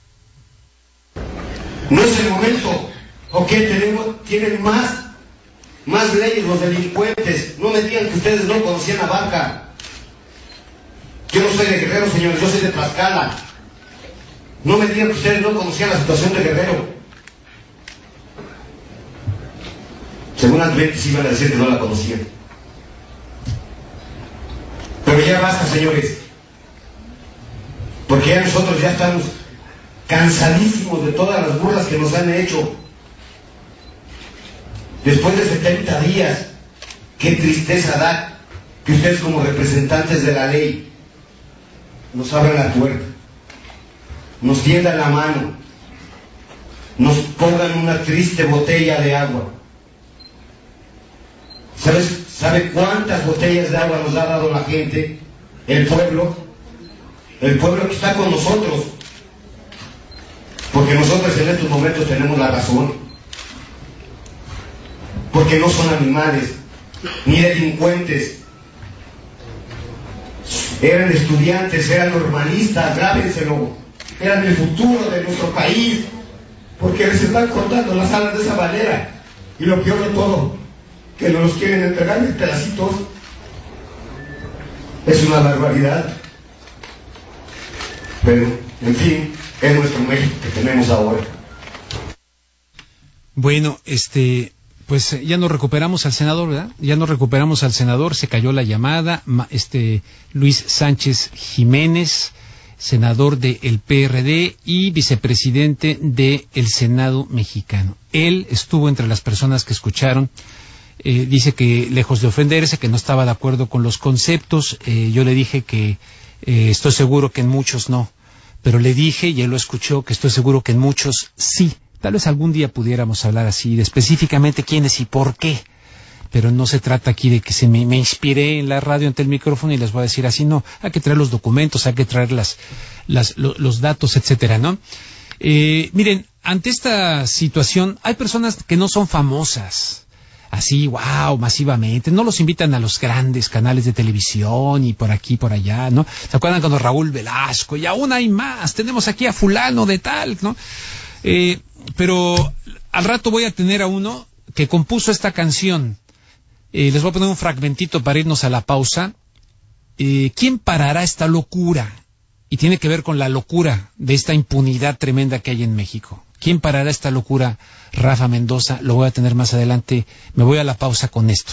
No es el momento, ¿ok? Tienen más leyes los delincuentes. No me digan que ustedes no conocían a Vaca. Yo no soy de Guerrero, señores, yo soy de Tlaxcala. No me digan que ustedes no conocían la situación de Guerrero. Seguramente sí iban a decir que no la conocían. Pero ya basta, señores. Porque ya nosotros ya estamos cansadísimos de todas las burlas que nos han hecho. Después de 70 días, qué tristeza da que ustedes como representantes de la ley nos abran la puerta, nos tiendan la mano, nos pongan una triste botella de agua. ¿Sabe cuántas botellas de agua nos ha dado la gente? El pueblo que está con nosotros. Porque nosotros en estos momentos tenemos la razón. Porque no son animales, ni delincuentes. Eran estudiantes, eran normalistas, grábenselo. Eran el futuro de nuestro país. Porque les están cortando las alas de esa manera. Y lo peor de todo, que nos los quieren entregar en pedacitos. Es una barbaridad. Pero, en fin, es nuestro México que tenemos ahora. Bueno, pues ya nos recuperamos al senador, ¿verdad? Ya nos recuperamos al senador, se cayó la llamada. Luis Sánchez Jiménez, senador del PRD y vicepresidente del Senado mexicano. Él estuvo entre las personas que escucharon. Dice que, lejos de ofenderse, que no estaba de acuerdo con los conceptos. Yo le dije que estoy seguro que en muchos no. Pero le dije, y él lo escuchó, que estoy seguro que en muchos sí. Tal vez algún día pudiéramos hablar así, de específicamente quiénes y por qué. Pero no se trata aquí de que me inspiré en la radio ante el micrófono y les voy a decir así, no. Hay que traer los documentos, hay que traer los datos, etcétera, ¿no? Miren, ante esta situación, hay personas que no son famosas. Así, wow, masivamente, no los invitan a los grandes canales de televisión y por aquí, por allá, ¿no? ¿Se acuerdan cuando Raúl Velasco? Y aún hay más, tenemos aquí a fulano de tal, ¿no? Pero al rato voy a tener a uno que compuso esta canción. Les voy a poner un fragmentito para irnos a la pausa. ¿Quién parará esta locura? Y tiene que ver con la locura de esta impunidad tremenda que hay en México. ¿Quién parará esta locura? Rafa Mendoza, lo voy a tener más adelante. Me voy a la pausa con esto.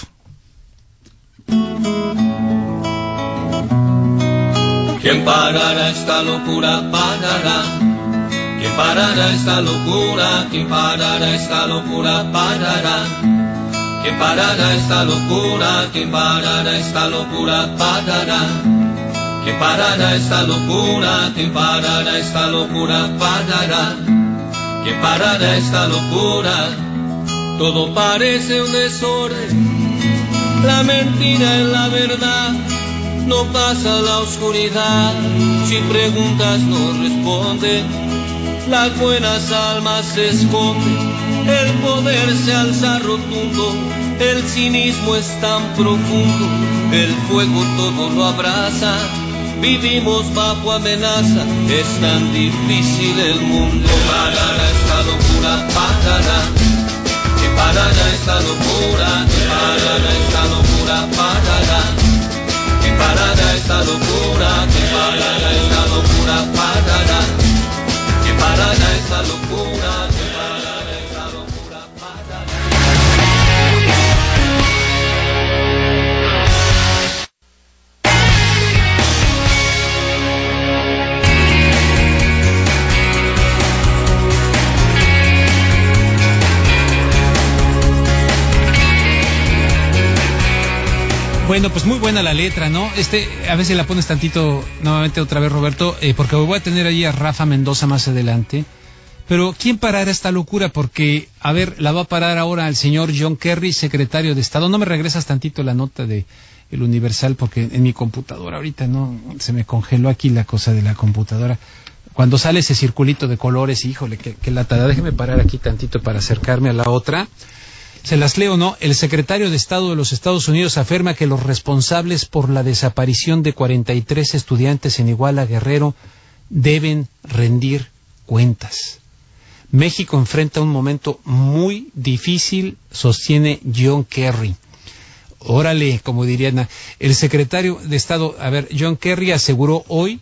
¿Quién parará esta locura? Parará. ¿Quién parará esta locura? ¿Quién parará esta locura? Parará. ¿Quién parará esta locura? ¿Quién parará esta locura? Parará. que parará esta locura, que parará esta locura, parará, que parará esta locura. Todo parece un desorden, la mentira es la verdad, no pasa la oscuridad, si preguntas no responden, las buenas almas se esconden, el poder se alza rotundo, el cinismo es tan profundo, el fuego todo lo abraza, vivimos bajo amenaza, es tan difícil el mundo. Parará esta locura, parará, que parará esta locura, que parará esta locura, parará, que parará esta locura, que parará esta locura, parará, que parará esta locura, que parará esta locura, parará. Bueno, pues muy buena la letra, ¿no? A veces la pones tantito, nuevamente otra vez, Roberto, porque voy a tener ahí a Rafa Mendoza más adelante. Pero ¿quién parará esta locura? Porque, a ver, la va a parar ahora el señor John Kerry, secretario de Estado. No me regresas tantito la nota de El Universal, porque en mi computadora ahorita no se me congeló aquí la cosa de la computadora. Cuando sale ese circulito de colores, híjole, que latada. Déjeme parar aquí tantito para acercarme a la otra. Se las leo, ¿no? El secretario de Estado de los Estados Unidos afirma que los responsables por la desaparición de 43 estudiantes en Iguala, Guerrero, deben rendir cuentas. México enfrenta un momento muy difícil, sostiene John Kerry. Órale, como dirían, el secretario de Estado, John Kerry aseguró hoy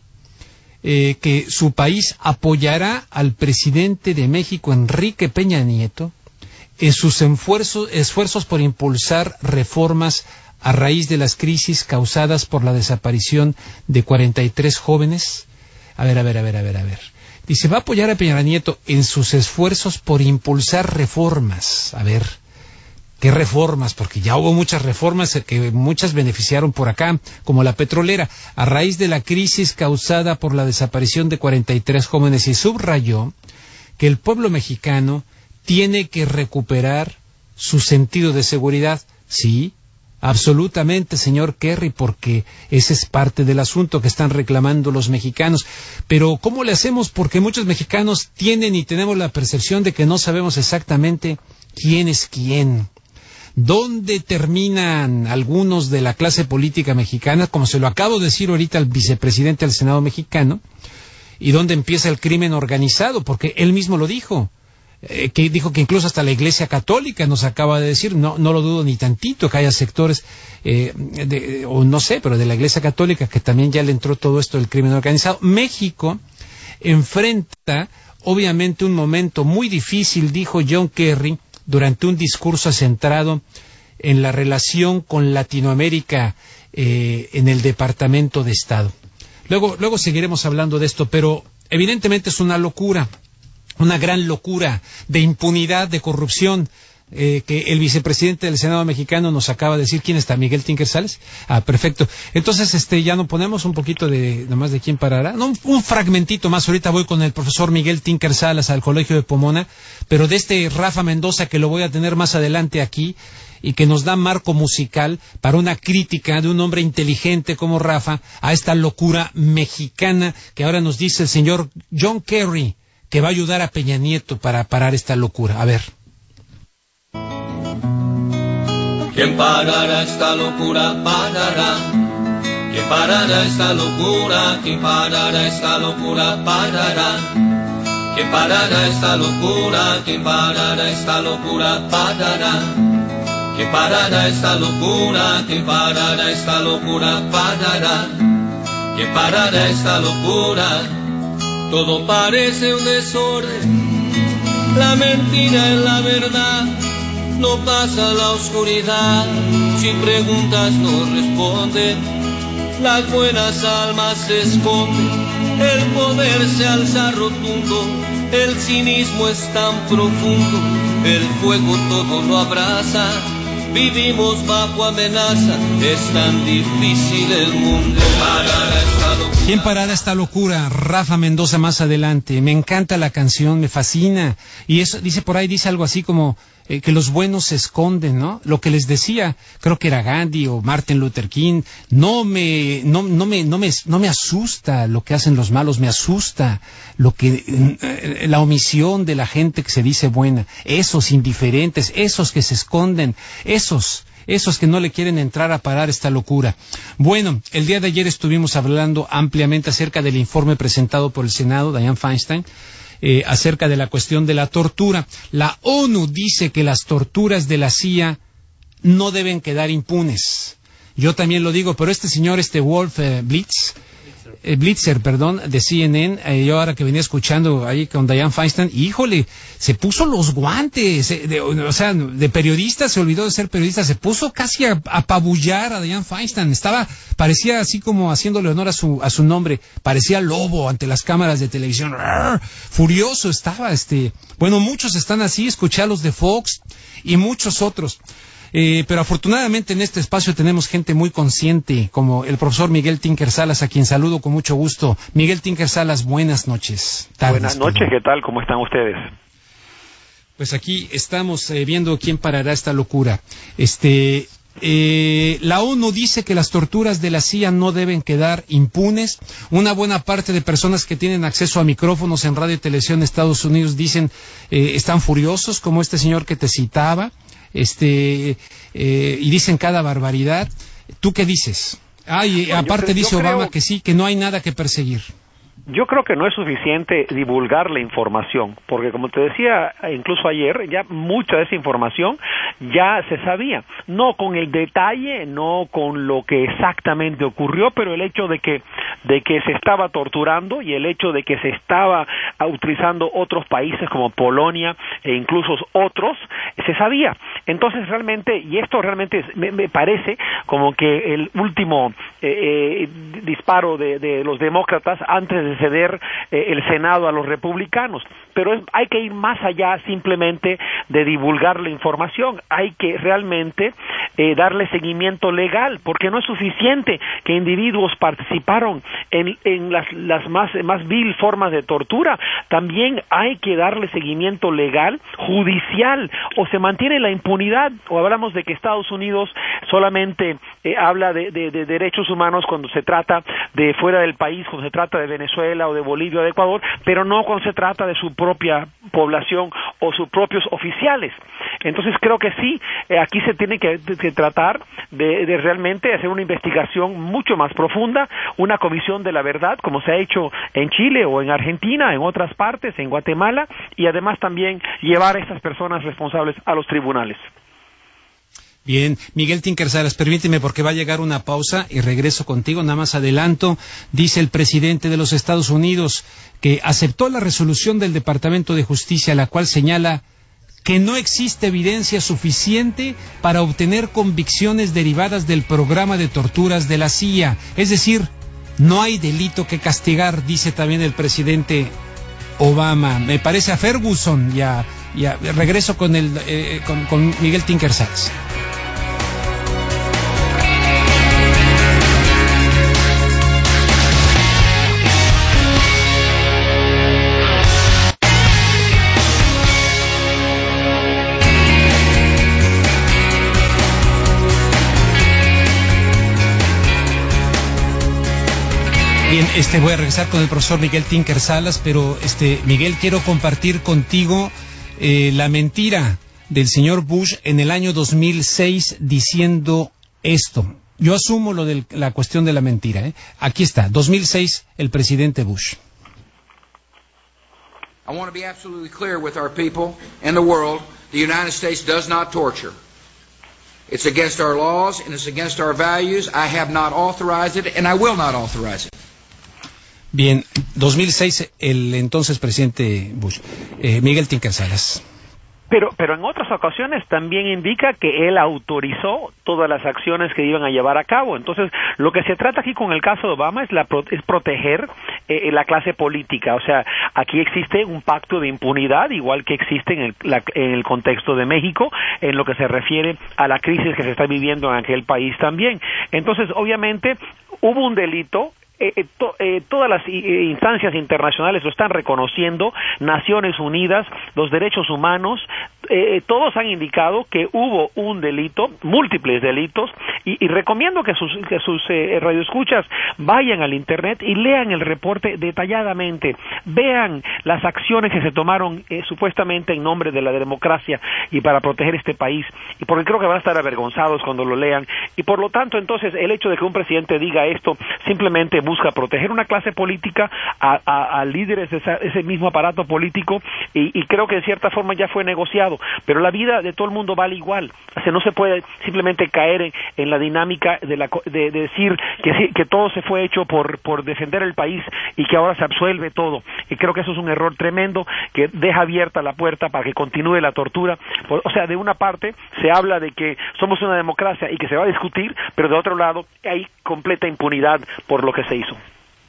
que su país apoyará al presidente de México, Enrique Peña Nieto, en sus esfuerzos por impulsar reformas a raíz de las crisis causadas por la desaparición de 43 jóvenes. A ver. Dice, va a apoyar a Peña Nieto en sus esfuerzos por impulsar reformas. A ver, ¿qué reformas? Porque ya hubo muchas reformas que muchas beneficiaron por acá, como la petrolera, a raíz de la crisis causada por la desaparición de 43 jóvenes. Y subrayó que el pueblo mexicano tiene que recuperar su sentido de seguridad. Sí, absolutamente, señor Kerry, porque ese es parte del asunto que están reclamando los mexicanos. Pero ¿cómo le hacemos? Porque muchos mexicanos tienen y tenemos la percepción de que no sabemos exactamente quién es quién. ¿Dónde terminan algunos de la clase política mexicana, como se lo acabo de decir ahorita al vicepresidente del Senado mexicano, y dónde empieza el crimen organizado? Porque él mismo lo dijo. Que dijo que incluso hasta la Iglesia Católica nos acaba de decir, no lo dudo ni tantito que haya sectores, o no sé, pero de la Iglesia Católica que también ya le entró todo esto del crimen organizado. México enfrenta obviamente un momento muy difícil, dijo John Kerry, durante un discurso centrado en la relación con Latinoamérica en el Departamento de Estado. Luego seguiremos hablando de esto, pero evidentemente es una locura. Una gran locura de impunidad, de corrupción, que el vicepresidente del Senado mexicano nos acaba de decir. ¿Quién está? ¿Miguel Tinker Salas? Ah, perfecto. Entonces, ya no ponemos un poquito nomás de quién parará. No, un fragmentito más. Ahorita voy con el profesor Miguel Tinker Salas al Colegio de Pomona, pero de Rafa Mendoza, que lo voy a tener más adelante aquí, y que nos da marco musical para una crítica de un hombre inteligente como Rafa a esta locura mexicana que ahora nos dice el señor John Kerry, que va a ayudar a Peña Nieto para parar esta locura. A ver. ¿Quién parará esta locura? Parará. ¿Quién parará esta locura? ¿Quién parará esta locura? Parará. ¿Quién parará esta locura? ¿Quién parará esta locura? Parará. ¿Quién parará esta locura? ¿Quién parará esta locura? Parará. ¿Quién parará esta locura? Todo parece un desorden, la mentira es la verdad, no pasa la oscuridad, si preguntas no responden, las buenas almas se esconden, el poder se alza rotundo, el cinismo es tan profundo, el fuego todo lo abraza, vivimos bajo amenaza, es tan difícil el mundo. Parará esta ¿Quién parará esta locura? Rafa Mendoza más adelante. Me encanta la canción, me fascina. Y eso dice por ahí, dice algo así como que los buenos se esconden, ¿no? Lo que les decía, creo que era Gandhi o Martin Luther King. No me asusta lo que hacen los malos, me asusta la omisión de la gente que se dice buena. Esos indiferentes, esos que se esconden, esos que no le quieren entrar a parar esta locura. Bueno, el día de ayer estuvimos hablando ampliamente acerca del informe presentado por el Senado, Dianne Feinstein, acerca de la cuestión de la tortura. La ONU dice que las torturas de la CIA no deben quedar impunes. Yo también lo digo, pero este señor, Wolf Blitzer, de CNN, yo ahora que venía escuchando ahí con Dianne Feinstein, híjole, se puso los guantes, de periodista, se olvidó de ser periodista, se puso casi a apabullar a Dianne Feinstein, parecía así como haciéndole honor a su nombre, parecía lobo ante las cámaras de televisión, furioso estaba, bueno, muchos están así, escuché a los de Fox y muchos otros. Pero afortunadamente en este espacio tenemos gente muy consciente, como el profesor Miguel Tinker Salas, a quien saludo con mucho gusto. Miguel Tinker Salas, buenas noches. Buenas noches, ¿qué tal? ¿Cómo están ustedes? Pues aquí estamos viendo quién parará esta locura. La ONU dice que las torturas de la CIA no deben quedar impunes. Una buena parte de personas que tienen acceso a micrófonos en radio y televisión en Estados Unidos dicen, están furiosos, como este señor que te citaba. Y dicen cada barbaridad. ¿Tú qué dices? Aparte dice Obama que sí, que no hay nada que perseguir. Yo creo que no es suficiente divulgar la información, porque como te decía incluso ayer, ya mucha de esa información ya se sabía, no con el detalle, no con lo que exactamente ocurrió, pero el hecho de que se estaba torturando y el hecho de que se estaba utilizando otros países como Polonia e incluso otros, se sabía. Entonces realmente, y esto realmente me parece como que el último disparo de los demócratas antes de ceder el Senado a los republicanos, pero hay que ir más allá simplemente de divulgar la información, hay que realmente darle seguimiento legal, porque no es suficiente que individuos participaron en las más vil formas de tortura, también hay que darle seguimiento legal, judicial, o se mantiene la impunidad, o hablamos de que Estados Unidos solamente habla de derechos humanos cuando se trata de fuera del país, cuando se trata de Venezuela o de Bolivia o de Ecuador, pero no cuando se trata de su propia población o sus propios oficiales. Entonces creo que sí, aquí se tiene que tratar de realmente hacer una investigación mucho más profunda, una comisión de la verdad, como se ha hecho en Chile o en Argentina, en otras partes, en Guatemala, y además también llevar a estas personas responsables a los tribunales. Bien, Miguel Tinker Salas, permíteme porque va a llegar una pausa y regreso contigo, nada más adelanto. Dice el presidente de los Estados Unidos que aceptó la resolución del Departamento de Justicia, la cual señala que no existe evidencia suficiente para obtener convicciones derivadas del programa de torturas de la CIA. Es decir, no hay delito que castigar, dice también el presidente Obama. Me parece a Ferguson, ya regreso con Miguel Tinker Salas. Bien, voy a regresar con el profesor Miguel Tinker Salas, pero Miguel, quiero compartir contigo la mentira del señor Bush en el año 2006 diciendo esto. Yo asumo lo de la cuestión de la mentira. Aquí está, 2006, el presidente Bush. I want to be absolutely clear with our people and the world. The United States does not torture. It's against our laws and it's against our values. I have not authorized it and I will not authorize it. Bien, 2006, el entonces presidente Bush. Miguel Tinker Salas. Pero en otras ocasiones también indica que él autorizó todas las acciones que iban a llevar a cabo. Entonces, lo que se trata aquí con el caso de Obama es proteger la clase política. O sea, aquí existe un pacto de impunidad, igual que existe en el contexto de México, en lo que se refiere a la crisis que se está viviendo en aquel país también. Entonces, obviamente, hubo un delito todas las instancias internacionales lo están reconociendo, Naciones Unidas, los derechos humanos, todos han indicado que hubo un delito, múltiples delitos, y recomiendo que sus radioescuchas vayan al internet y lean el reporte detalladamente, vean las acciones que se tomaron supuestamente en nombre de la democracia y para proteger este país, y porque creo que van a estar avergonzados cuando lo lean, y por lo tanto entonces el hecho de que un presidente diga esto simplemente busca proteger una clase política a líderes de ese mismo aparato político, y creo que de cierta forma ya fue negociado, pero la vida de todo el mundo vale igual. O sea, no se puede simplemente caer en la dinámica de decir que todo se fue hecho por defender el país y que ahora se absuelve todo, y creo que eso es un error tremendo que deja abierta la puerta para que continúe la tortura. O sea, de una parte se habla de que somos una democracia y que se va a discutir, pero de otro lado hay completa impunidad por lo que se hizo.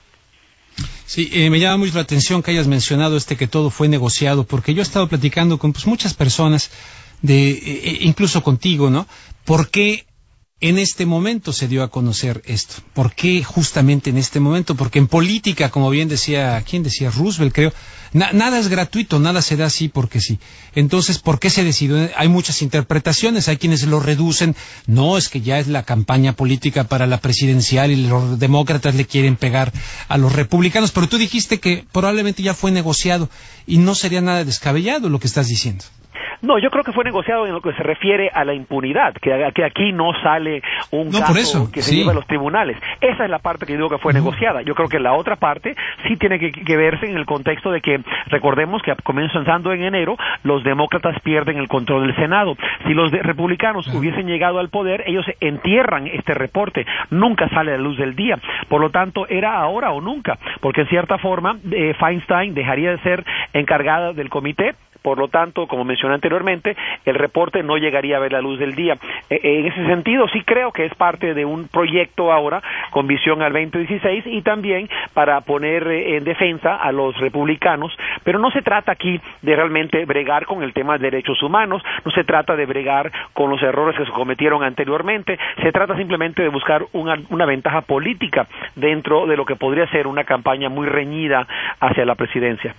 Sí, me llama mucho la atención que hayas mencionado que todo fue negociado, porque yo he estado platicando con muchas personas, incluso contigo, ¿no? ¿Por qué en este momento se dio a conocer esto? ¿Por qué justamente en este momento? Porque en política, como bien decía, ¿quién decía? Roosevelt, creo, nada es gratuito, nada se da así porque sí. Entonces, ¿por qué se decidió? Hay muchas interpretaciones, hay quienes lo reducen, no, es que ya es la campaña política para la presidencial y los demócratas le quieren pegar a los republicanos, pero tú dijiste que probablemente ya fue negociado y no sería nada descabellado lo que estás diciendo. No, yo creo que fue negociado en lo que se refiere a la impunidad, que aquí no sale un caso que se lleva a los tribunales. Esa es la parte que yo digo que fue negociada. Yo creo que la otra parte sí tiene que verse en el contexto de que, recordemos que comenzando en enero, los demócratas pierden el control del Senado. Si los republicanos hubiesen llegado al poder, ellos entierran este reporte, nunca sale a la luz del día. Por lo tanto, era ahora o nunca, porque en cierta forma Feinstein dejaría de ser encargada del comité. Por lo tanto, como mencioné anteriormente, el reporte no llegaría a ver la luz del día. En ese sentido, sí creo que es parte de un proyecto ahora con visión al 2016 y también para poner en defensa a los republicanos, pero no se trata aquí de realmente bregar con el tema de derechos humanos, no se trata de bregar con los errores que se cometieron anteriormente, se trata simplemente de buscar una ventaja política dentro de lo que podría ser una campaña muy reñida hacia la presidencia.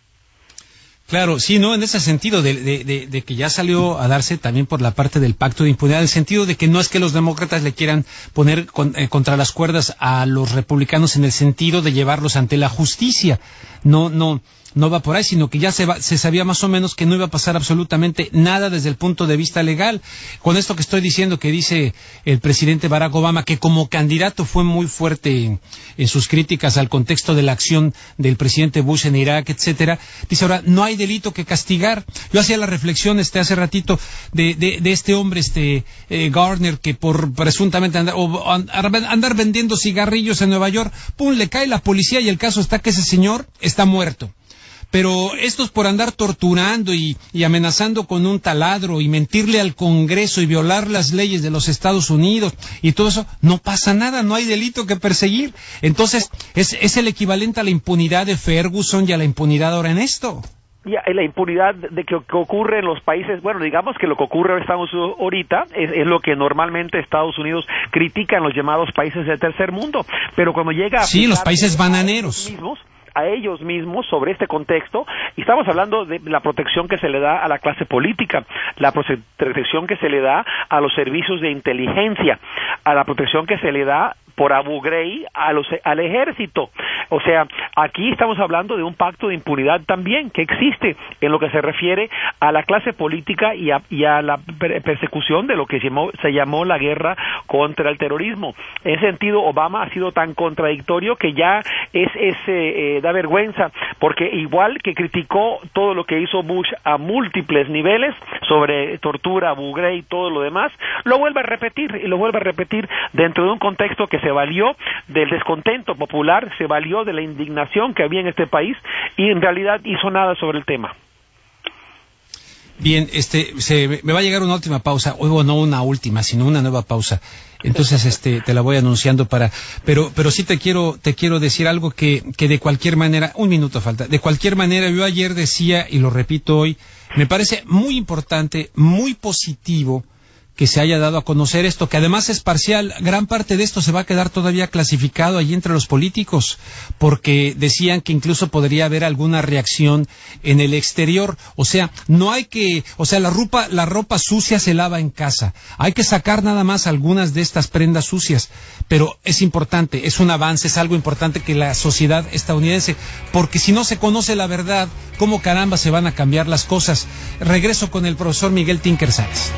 Claro, sí, ¿no? En ese sentido de que ya salió a darse también por la parte del pacto de impunidad, en el sentido de que no es que los demócratas le quieran poner contra las cuerdas a los republicanos en el sentido de llevarlos ante la justicia. No va por ahí, sino que ya se sabía más o menos que no iba a pasar absolutamente nada desde el punto de vista legal. Con esto que estoy diciendo, que dice el presidente Barack Obama, que como candidato fue muy fuerte en sus críticas al contexto de la acción del presidente Bush en Irak, etcétera, dice ahora, no hay delito que castigar. Yo hacía la reflexión hace ratito de este hombre, Garner, que por presuntamente andar vendiendo cigarrillos en Nueva York, pum, le cae la policía y el caso está que ese señor está muerto. Pero estos por andar torturando y amenazando con un taladro y mentirle al Congreso y violar las leyes de los Estados Unidos y todo eso, no pasa nada, no hay delito que perseguir. Entonces, es el equivalente a la impunidad de Ferguson y a la impunidad ahora en esto. Ya, la impunidad de que ocurre en los países, bueno, digamos que lo que ocurre en Estados Unidos ahorita es lo que normalmente Estados Unidos critica en los llamados países del tercer mundo, pero cuando llega a los países bananeros a ellos mismos sobre este contexto, y estamos hablando de la protección que se le da a la clase política, la protección que se le da a los servicios de inteligencia, a la protección que se le da por Abu Ghraib al ejército. O sea, aquí estamos hablando de un pacto de impunidad también que existe en lo que se refiere a la clase política y a la persecución de lo que se llamó la guerra contra el terrorismo. En ese sentido, Obama ha sido tan contradictorio que ya da vergüenza, porque igual que criticó todo lo que hizo Bush a múltiples niveles sobre tortura, Abu Ghraib y todo lo demás, lo vuelve a repetir dentro de un contexto que se valió del descontento popular, se valió de la indignación que había en este país y en realidad hizo nada sobre el tema. Bien, me va a llegar una última pausa, o no una última, sino una nueva pausa. Entonces, te la voy anunciando pero sí te quiero decir algo que de cualquier manera, un minuto falta, de cualquier manera, yo ayer decía, y lo repito hoy, me parece muy importante, muy positivo, que se haya dado a conocer esto, que además es parcial. Gran parte de esto se va a quedar todavía clasificado allí entre los políticos, porque decían que incluso podría haber alguna reacción en el exterior. O sea, no hay que, o sea, la ropa sucia se lava en casa. Hay que sacar nada más algunas de estas prendas sucias, pero es importante, es un avance, es algo importante que la sociedad estadounidense, porque si no se conoce la verdad, ¿cómo caramba se van a cambiar las cosas? Regreso con el profesor Miguel Tinker Salas.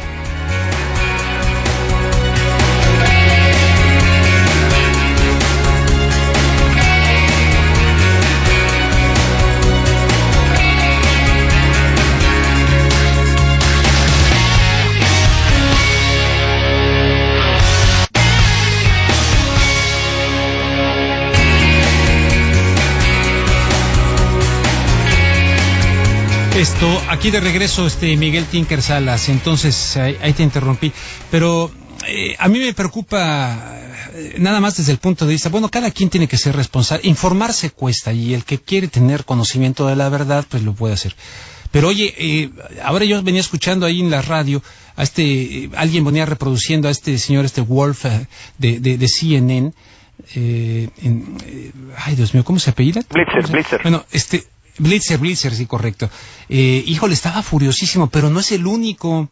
Aquí de regreso, Miguel Tinker Salas. Entonces, ahí te interrumpí, pero a mí me preocupa nada más desde el punto de vista, bueno, cada quien tiene que ser responsable. Informarse cuesta, y el que quiere tener conocimiento de la verdad, pues lo puede hacer. Pero oye, ahora yo venía escuchando ahí en la radio a alguien venía reproduciendo a este señor, Wolf de CNN. Ay, Dios mío, ¿cómo se apellida? Blitzer. Bueno, Blitzer, sí, correcto. Híjole, estaba furiosísimo, pero no es el único.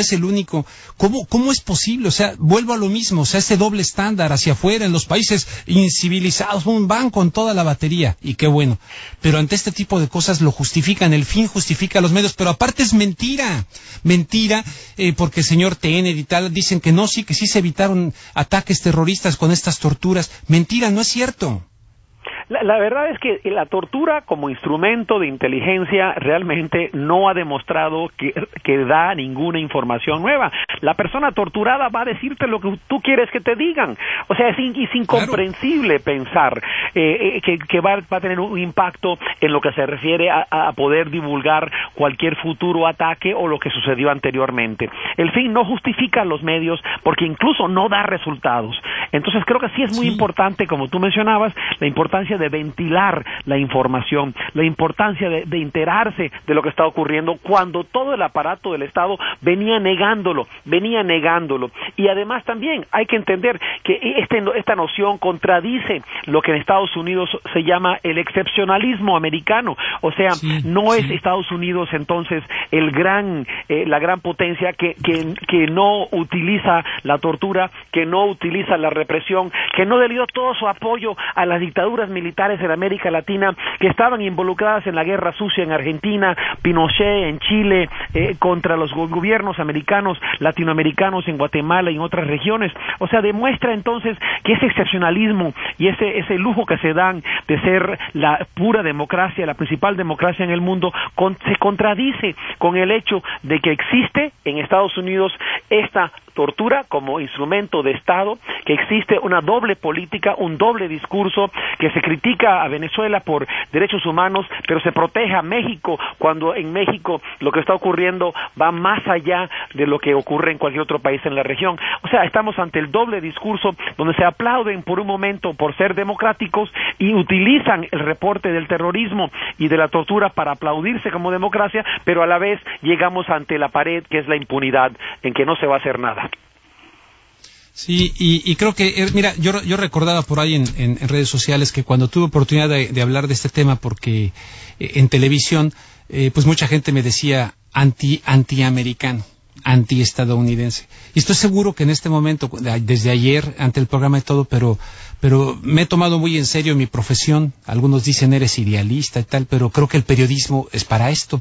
¿Cómo es posible? O sea, vuelvo a lo mismo, o sea, ese doble estándar hacia afuera, en los países incivilizados, van con toda la batería, y qué bueno. Pero ante este tipo de cosas lo justifican, el fin justifica los medios, pero aparte es mentira, porque el señor Tener y tal dicen que no, que sí se evitaron ataques terroristas con estas torturas. Mentira, no es cierto. La verdad es que la tortura como instrumento de inteligencia realmente no ha demostrado que da ninguna información nueva. La persona torturada va a decirte lo que tú quieres que te digan. O sea, es incomprensible pensar que va a tener un impacto en lo que se refiere a poder divulgar cualquier futuro ataque o lo que sucedió anteriormente. El fin no justifica los medios porque incluso no da resultados. Entonces creo que sí es muy importante, como tú mencionabas, la importancia de ventilar la información, la importancia de enterarse de lo que está ocurriendo cuando todo el aparato del Estado venía negándolo, y además también hay que entender que esta noción contradice lo que en Estados Unidos se llama el excepcionalismo americano. O sea, es Estados Unidos entonces la gran potencia que no utiliza la tortura, que no utiliza la represión, que no dio todo su apoyo a las dictaduras militares en América Latina que estaban involucradas en la guerra sucia en Argentina, Pinochet en Chile, contra los gobiernos americanos, latinoamericanos en Guatemala y en otras regiones. O sea, demuestra entonces que ese excepcionalismo y ese lujo que se dan de ser la pura democracia, la principal democracia en el mundo, se contradice con el hecho de que existe en Estados Unidos esta tortura como instrumento de Estado, que existe una doble política, un doble discurso, que se critica a Venezuela por derechos humanos, pero se protege a México cuando en México lo que está ocurriendo va más allá de lo que ocurre en cualquier otro país en la región. O sea, estamos ante el doble discurso donde se aplauden por un momento por ser democráticos y utilizan el reporte del terrorismo y de la tortura para aplaudirse como democracia, pero a la vez llegamos ante la pared que es la impunidad, en que no se va a hacer nada. Sí, y creo que, mira, yo recordaba por ahí en redes sociales que cuando tuve oportunidad de hablar de este tema, porque en televisión, pues mucha gente me decía antiamericano, antiestadounidense. Y estoy seguro que en este momento, desde ayer, ante el programa y todo, pero me he tomado muy en serio mi profesión. Algunos dicen eres idealista y tal, pero creo que el periodismo es para esto.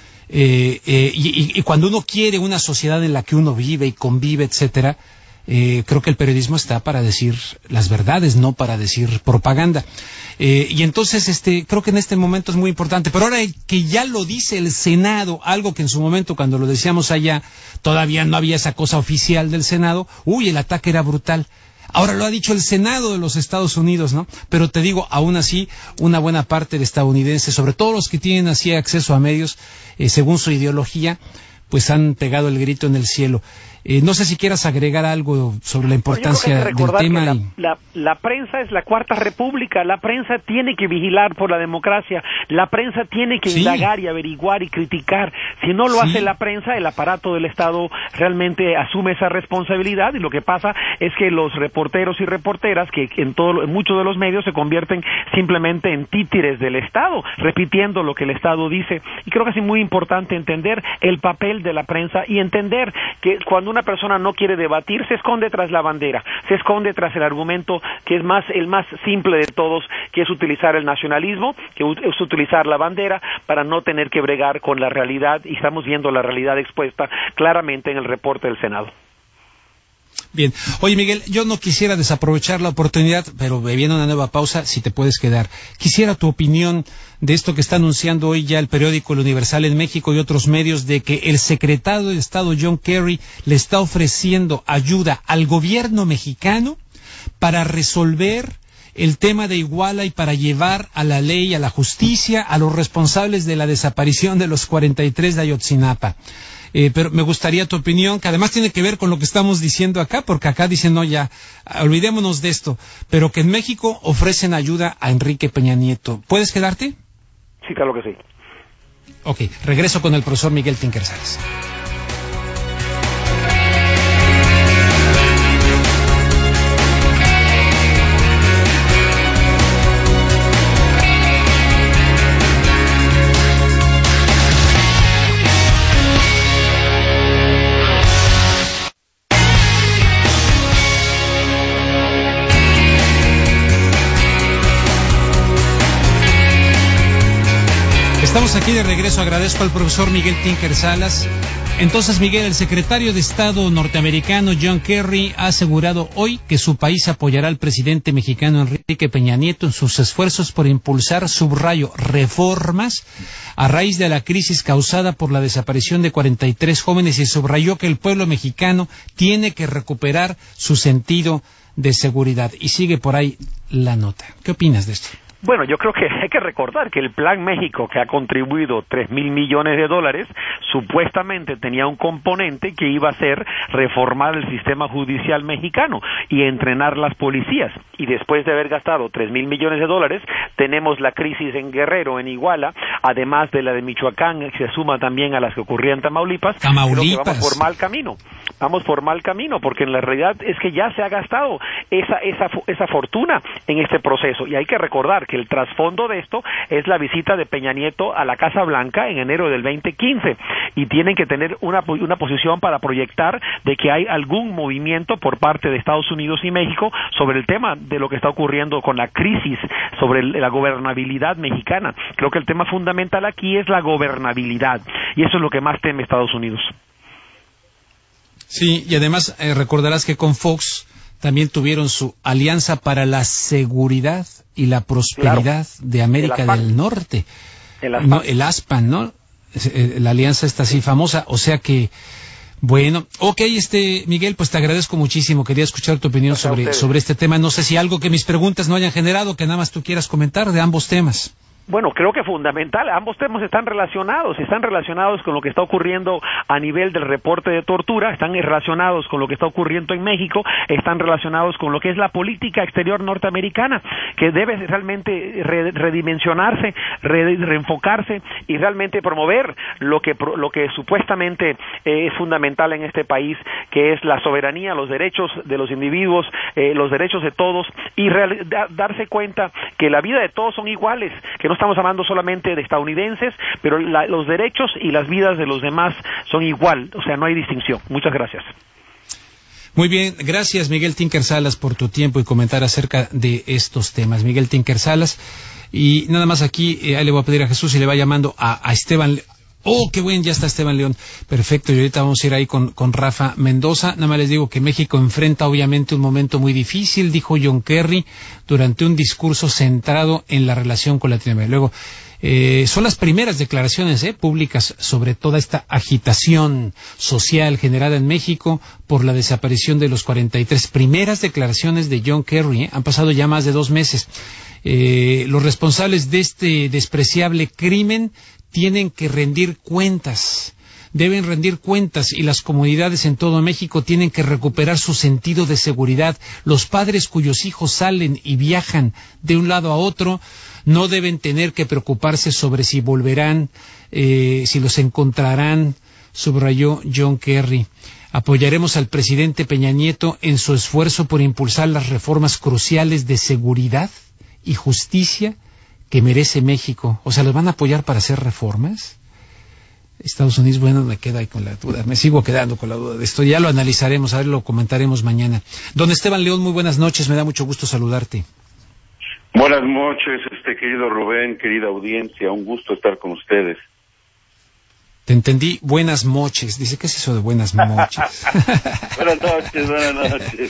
Y cuando uno quiere una sociedad en la que uno vive y convive, etcétera, creo que el periodismo está para decir las verdades, no para decir propaganda. Y entonces creo que en este momento es muy importante. Pero ahora que ya lo dice el Senado, algo que en su momento cuando lo decíamos allá todavía no había esa cosa oficial del Senado, el ataque era brutal. Ahora lo ha dicho el Senado de los Estados Unidos, ¿no? Pero te digo, aún así, una buena parte de estadounidenses, sobre todo los que tienen así acceso a medios, según su ideología, pues han pegado el grito en el cielo. No sé si quieras agregar algo sobre la importancia del tema. La prensa es la cuarta república, la prensa tiene que vigilar por la democracia, la prensa tiene que indagar y averiguar y criticar. Si no lo hace la prensa, el aparato del Estado realmente asume esa responsabilidad, y lo que pasa es que los reporteros y reporteras, que en muchos de los medios se convierten simplemente en títeres del Estado, repitiendo lo que el Estado dice. Y creo que es muy importante entender el papel de la prensa y entender que cuando una persona no quiere debatir, se esconde tras la bandera, se esconde tras el argumento que es el más simple de todos, que es utilizar el nacionalismo, que es utilizar la bandera para no tener que bregar con la realidad, y estamos viendo la realidad expuesta claramente en el reporte del Senado. Bien. Oye, Miguel, yo no quisiera desaprovechar la oportunidad, pero viene una nueva pausa, si te puedes quedar. Quisiera tu opinión de esto que está anunciando hoy ya el periódico El Universal en México y otros medios, de que el secretario de Estado John Kerry le está ofreciendo ayuda al gobierno mexicano para resolver el tema de Iguala y para llevar a la ley, a la justicia, a los responsables de la desaparición de los 43 de Ayotzinapa. Pero me gustaría tu opinión, que además tiene que ver con lo que estamos diciendo acá, porque acá dicen, no, ya, olvidémonos de esto, pero que en México ofrecen ayuda a Enrique Peña Nieto. ¿Puedes quedarte? Sí, claro que sí. Ok, regreso con el profesor Miguel Tinker Salas. Estamos aquí de regreso. Agradezco al profesor Miguel Tinker Salas. Entonces, Miguel, el secretario de Estado norteamericano John Kerry ha asegurado hoy que su país apoyará al presidente mexicano Enrique Peña Nieto en sus esfuerzos por impulsar, subrayo, reformas a raíz de la crisis causada por la desaparición de 43 jóvenes, y subrayó que el pueblo mexicano tiene que recuperar su sentido de seguridad. Y sigue por ahí la nota. ¿Qué opinas de esto? Bueno, yo creo que hay que recordar que el Plan México, que ha contribuido $3,000 millones, supuestamente tenía un componente que iba a ser reformar el sistema judicial mexicano y entrenar las policías. Y después de haber gastado $3,000 millones, tenemos la crisis en Guerrero, en Iguala, además de la de Michoacán, que se suma también a las que ocurrían en Tamaulipas. Creo que vamos por mal camino. Vamos por mal camino, porque en la realidad es que ya se ha gastado esa fortuna en este proceso. Y hay que recordar que el trasfondo de esto es la visita de Peña Nieto a la Casa Blanca en enero del 2015, y tienen que tener una posición para proyectar de que hay algún movimiento por parte de Estados Unidos y México sobre el tema de lo que está ocurriendo con la crisis, sobre la gobernabilidad mexicana. Creo que el tema fundamental aquí es la gobernabilidad, y eso es lo que más teme Estados Unidos. Sí, y además recordarás que con Fox también tuvieron su Alianza para la Seguridad y la Prosperidad de América del Norte. El ASPAN, ¿no? La alianza está así famosa, o sea que, bueno, ok, Miguel, pues te agradezco muchísimo, quería escuchar tu opinión sobre este tema. No sé si algo que mis preguntas no hayan generado, que nada más tú quieras comentar de ambos temas. Bueno, creo que fundamental, ambos temas están relacionados con lo que está ocurriendo a nivel del reporte de tortura, están relacionados con lo que está ocurriendo en México, están relacionados con lo que es la política exterior norteamericana, que debe realmente redimensionarse, reenfocarse y realmente promover lo que supuestamente es fundamental en este país, que es la soberanía, los derechos de los individuos, los derechos de todos, y darse cuenta que la vida de todos son iguales, que no estamos hablando solamente de estadounidenses, pero los derechos y las vidas de los demás son igual, o sea, no hay distinción. Muchas gracias. Muy bien, gracias Miguel Tinker Salas por tu tiempo y comentar acerca de estos temas. Miguel Tinker Salas, y nada más aquí, ahí le voy a pedir a Jesús si le va llamando a Esteban. Oh, qué bueno, ya está Esteban León. Perfecto, y ahorita vamos a ir ahí con Rafa Mendoza. Nada más les digo que México enfrenta obviamente un momento muy difícil, dijo John Kerry durante un discurso centrado en la relación con Latinoamérica. Luego, son las primeras declaraciones públicas sobre toda esta agitación social generada en México por la desaparición de los 43. Primeras declaraciones de John Kerry, han pasado ya más de 2 meses. Los responsables de este despreciable crimen tienen que rendir cuentas. deben rendir cuentas y las comunidades en todo México tienen que recuperar su sentido de seguridad. Los padres cuyos hijos salen y viajan de un lado a otro no deben tener que preocuparse sobre si volverán, si los encontrarán, subrayó John Kerry. Apoyaremos al presidente Peña Nieto en su esfuerzo por impulsar las reformas cruciales de seguridad y justicia que merece México. O sea, ¿los van a apoyar para hacer reformas? Estados Unidos, bueno, me queda ahí con la duda, me sigo quedando con la duda de esto. Ya lo analizaremos, a ver, lo comentaremos mañana. Don Esteban León, muy buenas noches, me da mucho gusto saludarte. Buenas noches, querido Rubén, querida audiencia, un gusto estar con ustedes. Te entendí, buenas noches. Dice, ¿qué es eso de buenas noches? Buenas noches.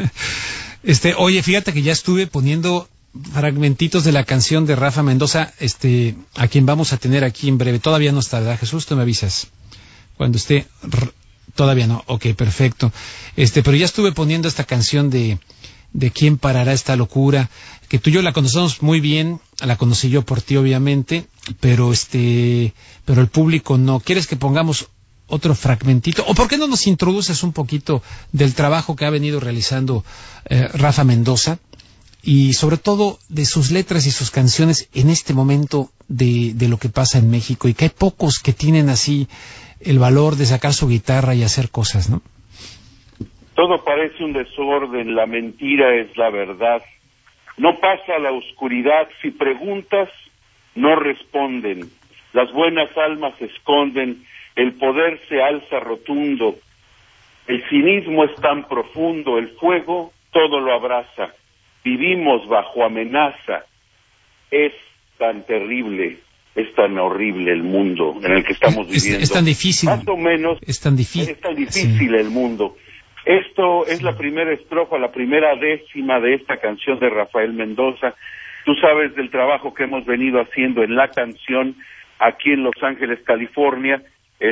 Oye, fíjate que ya estuve poniendo fragmentitos de la canción de Rafa Mendoza, a quien vamos a tener aquí en breve. Todavía no está, ¿verdad, Jesús? Tú me avisas. Cuando esté, todavía no. Ok, perfecto. Pero ya estuve poniendo esta canción de quién parará esta locura, que tú y yo la conocemos muy bien, la conocí yo por ti, obviamente, pero el público no. ¿Quieres que pongamos otro fragmentito? ¿O por qué no nos introduces un poquito del trabajo que ha venido realizando Rafa Mendoza? Y sobre todo de sus letras y sus canciones en este momento de lo que pasa en México, y que hay pocos que tienen así el valor de sacar su guitarra y hacer cosas, ¿no? Todo parece un desorden, la mentira es la verdad. No pasa la oscuridad, si preguntas, no responden. Las buenas almas se esconden, el poder se alza rotundo. El cinismo es tan profundo, el fuego todo lo abraza. Vivimos bajo amenaza. Es tan terrible, es tan horrible el mundo en el que estamos viviendo. Es tan difícil. Más o menos. Es tan difícil sí. El mundo. Esto es la primera estrofa, la primera décima de esta canción de Rafael Mendoza. Tú sabes del trabajo que hemos venido haciendo en la canción aquí en Los Ángeles, California.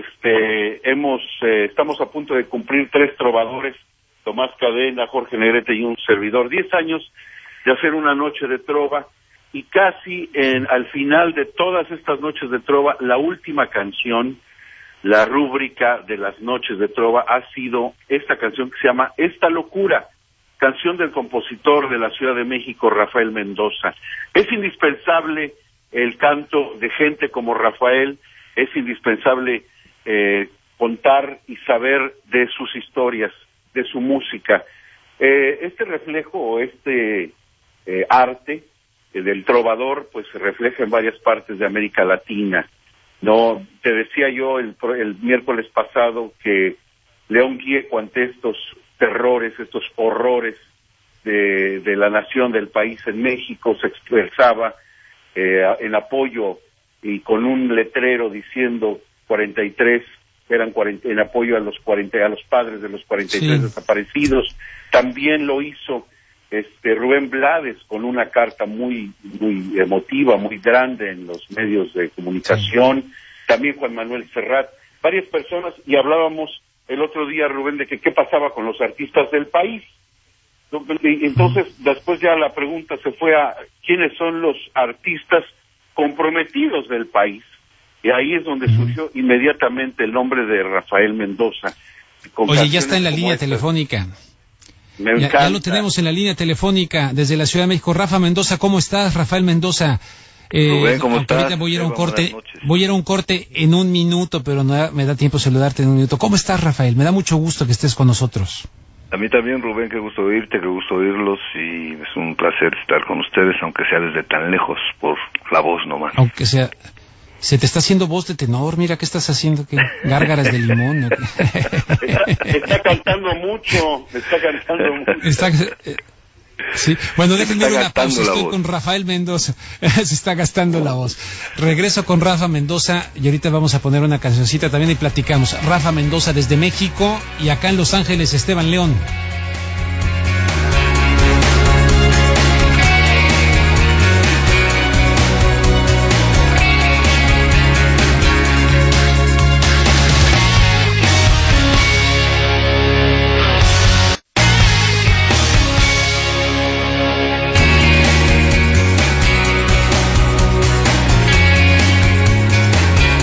Estamos a punto de cumplir 3 trovadores, Tomás Cadena, Jorge Negrete y un servidor, 10 años de hacer una noche de trova, y casi al final de todas estas noches de trova, la última canción, la rúbrica de las noches de trova, ha sido esta canción que se llama Esta Locura, canción del compositor de la Ciudad de México, Rafael Mendoza. Es indispensable el canto de gente como Rafael, es indispensable contar y saber de sus historias, de su música. Este reflejo o arte del trovador pues se refleja en varias partes de América Latina. No, te decía yo el miércoles pasado que León Gieco, ante estos terrores, estos horrores de la nación, del país en México, se expresaba en apoyo y con un letrero diciendo 43 eran en apoyo a los padres de los 43 desaparecidos. También lo hizo Rubén Blades con una carta muy emotiva, muy grande en los medios de comunicación. También Juan Manuel Serrat, varias personas, y hablábamos el otro día, Rubén, de que qué pasaba con los artistas del país. Entonces, después ya la pregunta se fue a quiénes son los artistas comprometidos del país. Y ahí es donde surgió inmediatamente el nombre de Rafael Mendoza. Oye, ya está en la línea telefónica. Ya lo tenemos en la línea telefónica desde la Ciudad de México. Rafa Mendoza, ¿cómo estás, Rafael Mendoza? Rubén, ¿cómo estás? Ahorita voy a ir a un corte en un minuto, pero no me da tiempo de saludarte en un minuto. ¿Cómo estás, Rafael? Me da mucho gusto que estés con nosotros. A mí también, Rubén, qué gusto oírte, qué gusto oírlos, y es un placer estar con ustedes, aunque sea desde tan lejos, por la voz nomás. Aunque sea... Se te está haciendo voz de tenor, mira, ¿qué estás haciendo? ¿Qué? ¿Gárgaras de limón? ¿No? Está cantando mucho. Sí, bueno, déjenme una pausa, estoy con Rafael Mendoza, se está gastando la voz. Regreso con Rafa Mendoza y ahorita vamos a poner una cancioncita también y platicamos. Rafa Mendoza desde México y acá en Los Ángeles, Esteban León.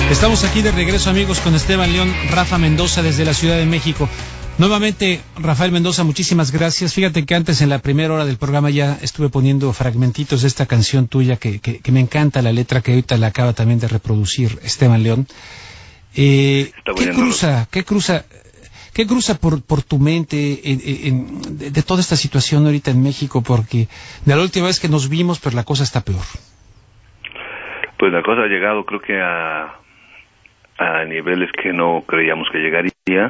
Estamos aquí de regreso, amigos, con Esteban León, Rafa Mendoza desde la Ciudad de México. Nuevamente, Rafael Mendoza, muchísimas gracias. Fíjate que antes, en la primera hora del programa, ya estuve poniendo fragmentitos de esta canción tuya que me encanta la letra, que ahorita la acaba también de reproducir Esteban León. ¿Qué cruza por tu mente de toda esta situación ahorita en México? Porque de la última vez que nos vimos, pues la cosa está peor. Pues la cosa ha llegado, creo que a niveles que no creíamos que llegaría.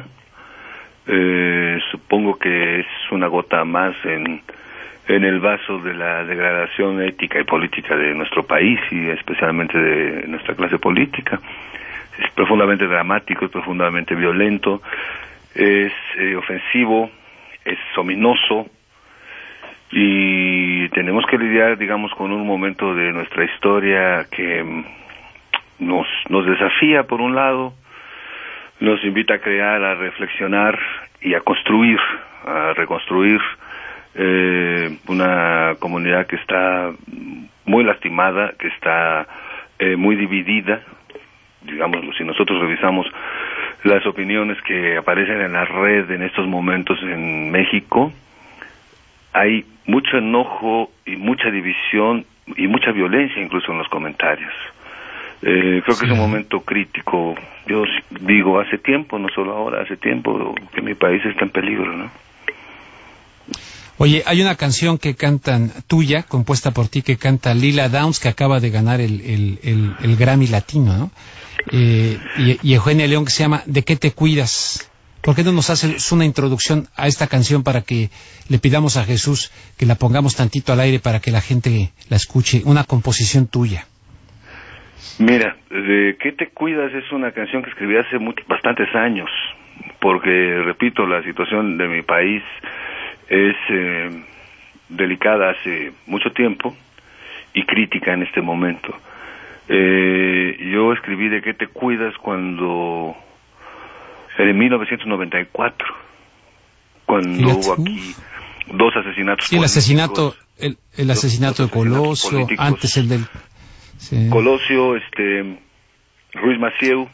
Supongo que es una gota más en el vaso de la degradación ética y política de nuestro país, y especialmente de nuestra clase política. Es profundamente dramático, es profundamente violento, es ofensivo, es ominoso, y tenemos que lidiar, digamos, con un momento de nuestra historia que nos desafía, por un lado, nos invita a crear, a reflexionar y a construir, a reconstruir una comunidad que está muy lastimada, que está muy dividida. Digamos, si nosotros revisamos las opiniones que aparecen en la red en estos momentos en México, hay mucho enojo y mucha división y mucha violencia incluso en los comentarios. Creo que es un momento crítico. Yo digo, hace tiempo, no solo ahora, hace tiempo que mi país está en peligro, ¿no? Oye, hay una canción que cantan tuya, compuesta por ti, que canta Lila Downs, que acaba de ganar el Grammy Latino, ¿no? Y Eugenia León, que se llama ¿De qué te cuidas? ¿Por qué no nos haces una introducción a esta canción para que le pidamos a Jesús que la pongamos tantito al aire para que la gente la escuche? Una composición tuya. Mira, ¿De qué te cuidas? Es una canción que escribí hace bastantes años, porque, repito, la situación de mi país es delicada hace mucho tiempo y crítica en este momento. Yo escribí ¿De qué te cuidas? Cuando, en 1994, cuando hubo aquí 2 asesinatos. Sí, el asesinato de Colosio, antes el del... Sí. Colosio, Ruiz Massieu,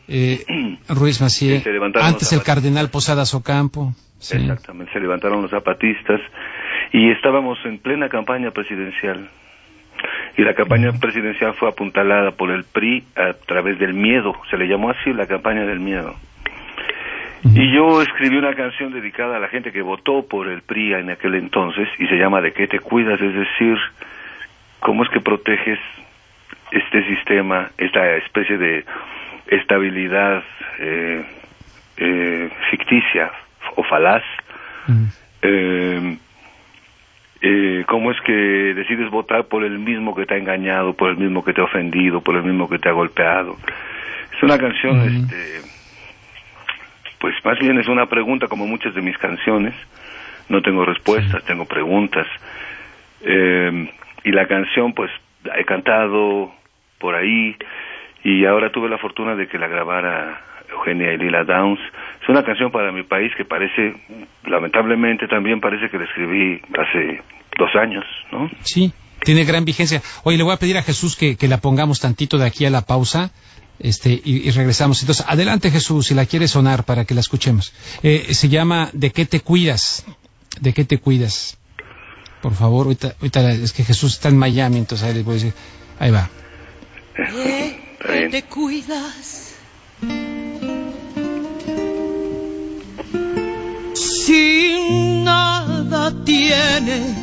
antes el cardenal Posadas Ocampo. Sí. Exactamente, se levantaron los zapatistas y estábamos en plena campaña presidencial. Y la campaña presidencial fue apuntalada por el PRI a través del miedo, se le llamó así, la campaña del miedo. Y yo escribí una canción dedicada a la gente que votó por el PRI en aquel entonces, y se llama ¿De qué te cuidas? Es decir, ¿cómo es que proteges este sistema, esta especie de estabilidad ficticia o falaz? ¿Cómo es que decides votar por el mismo que te ha engañado, por el mismo que te ha ofendido, por el mismo que te ha golpeado? Es una canción, pues más bien es una pregunta, como muchas de mis canciones. No tengo respuestas, tengo preguntas. Y la canción, pues, he cantado por ahí, y ahora tuve la fortuna de que la grabara Eugenia y Lila Downs. Es una canción para mi país que parece, lamentablemente también parece que la escribí hace 2 años, ¿no? Sí, tiene gran vigencia. Oye, le voy a pedir a Jesús que la pongamos tantito de aquí a la pausa, y regresamos. Entonces, adelante, Jesús, si la quieres sonar para que la escuchemos. Se llama ¿De qué te cuidas? ¿De qué te cuidas? Por favor, ahorita es que Jesús está en Miami, entonces ahí les voy a decir. Ahí va. ¿De qué te cuidas? Si nada tienes,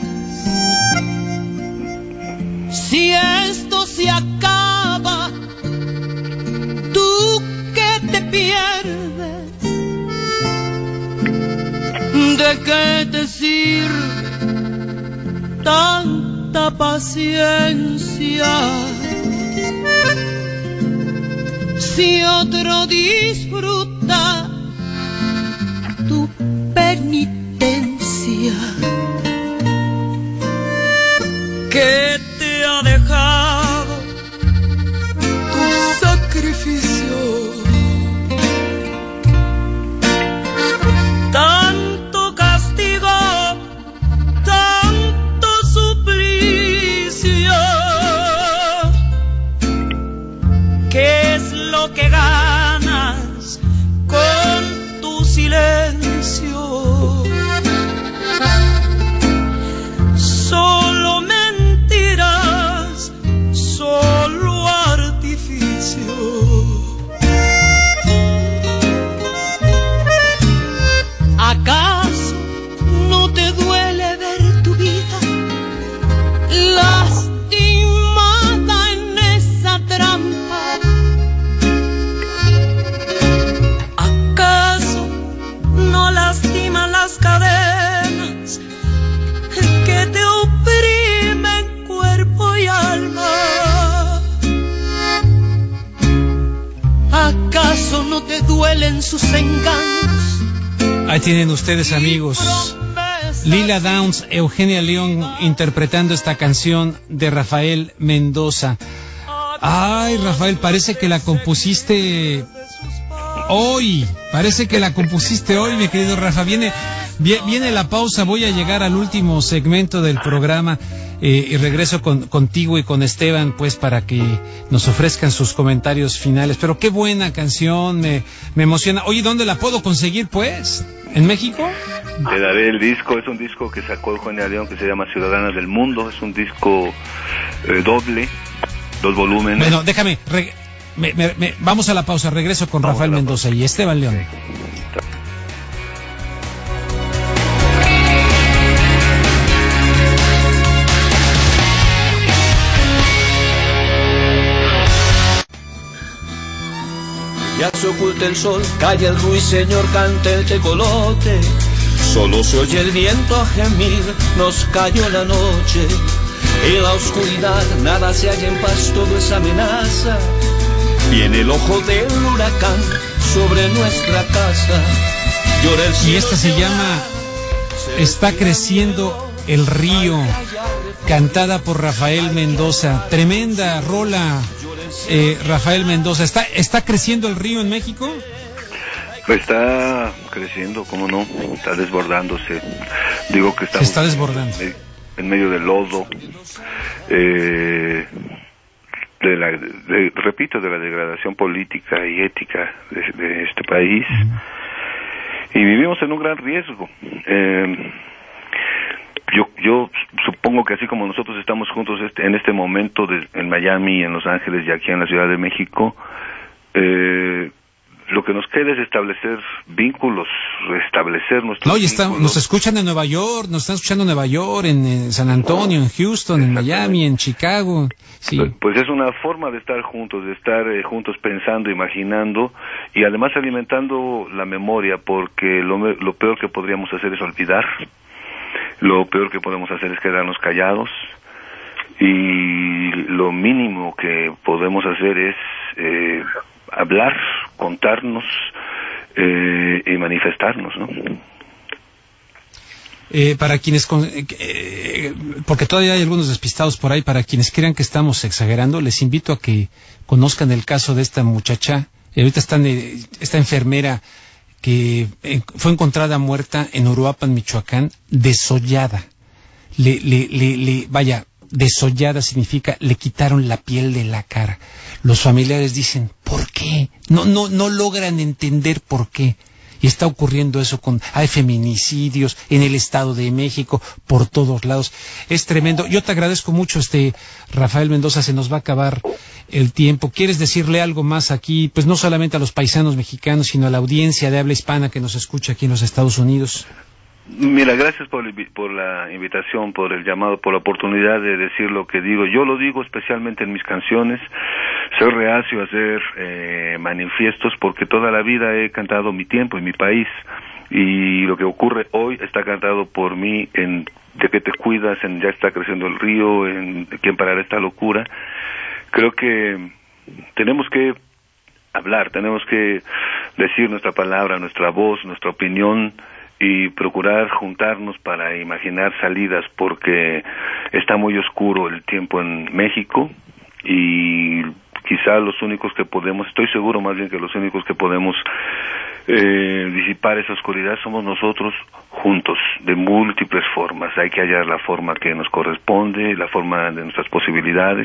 si esto se acaba, tú que te pierdes, ¿de qué te sirve tanta paciencia? Si otro disfruta tu penitencia, que te ha dejado tu sacrificio, tanto castigo, tanto suplicio. ¿Qué es lo que gana ¿Acaso no te duelen sus engaños? Ahí tienen ustedes, amigos. Lila Downs, Eugenia León interpretando esta canción de Rafael Mendoza. Ay, Rafael, parece que la compusiste hoy. Mi querido Rafa. Viene la pausa, voy a llegar al último segmento del programa y regreso contigo y con Esteban, pues, para que nos ofrezcan sus comentarios finales. Pero qué buena canción, me emociona. Oye, ¿dónde la puedo conseguir, pues? ¿En México? Te daré el disco, es un disco que sacó Eugenia León que se llama Ciudadanas del Mundo, es un disco doble, 2 volúmenes. Bueno, déjame, vamos a la pausa, regreso con Rafael Mendoza y Esteban León. Ya se oculta el sol, calla el ruiseñor, canta el tecolote. Solo se oye el viento a gemir, nos cayó la noche. En la oscuridad nada se halla en paz, todo es amenaza. Viene el ojo del huracán sobre nuestra casa. Llora el cielo. Y esta se llama Está creciendo el río, cantada por Rafael Mendoza. Tremenda rola, Rafael Mendoza. ¿Está creciendo el río en México? Está creciendo, ¿cómo no? Está desbordándose. Digo que se está desbordando. En medio del lodo, repito, de la degradación política y ética de este país. Y vivimos en un gran riesgo. Yo supongo que así como nosotros estamos juntos en este momento en Miami, en Los Ángeles y aquí en la Ciudad de México, lo que nos queda es establecer vínculos, restablecer nuestros vínculos. Nos escuchan en Nueva York, nos están escuchando en Nueva York, en San Antonio, en Houston, en Miami, en Chicago. Sí. Pues es una forma de estar juntos pensando, imaginando y además alimentando la memoria, porque lo peor que podríamos hacer es olvidar, lo peor que podemos hacer es quedarnos callados y lo mínimo que podemos hacer es hablar, contarnos y manifestarnos, ¿no? Para quienes, porque todavía hay algunos despistados por ahí, para quienes crean que estamos exagerando, les invito a que conozcan el caso de esta muchacha. Ahorita esta enfermera que fue encontrada muerta en Uruapan, Michoacán, desollada. Desollada significa le quitaron la piel de la cara. Los familiares dicen, ¿por qué? No logran entender por qué. Y está ocurriendo eso hay feminicidios en el Estado de México, por todos lados. Es tremendo. Yo te agradezco mucho, Rafael Mendoza, se nos va a acabar el tiempo. ¿Quieres decirle algo más aquí? Pues no solamente a los paisanos mexicanos, sino a la audiencia de habla hispana que nos escucha aquí en los Estados Unidos. Mira, gracias por la invitación, por el llamado, por la oportunidad de decir lo que digo. Yo lo digo especialmente en mis canciones. Soy reacio a hacer manifiestos porque toda la vida he cantado mi tiempo y mi país. Y lo que ocurre hoy está cantado por mí en De qué te cuidas, en Ya está creciendo el río, en ¿Quién parará esta locura? Creo que tenemos que hablar, tenemos que decir nuestra palabra, nuestra voz, nuestra opinión, y procurar juntarnos para imaginar salidas, porque está muy oscuro el tiempo en México y quizá los únicos que podemos, estoy seguro más bien que los únicos que podemos disipar esa oscuridad somos nosotros juntos, de múltiples formas. Hay que hallar la forma que nos corresponde, la forma de nuestras posibilidades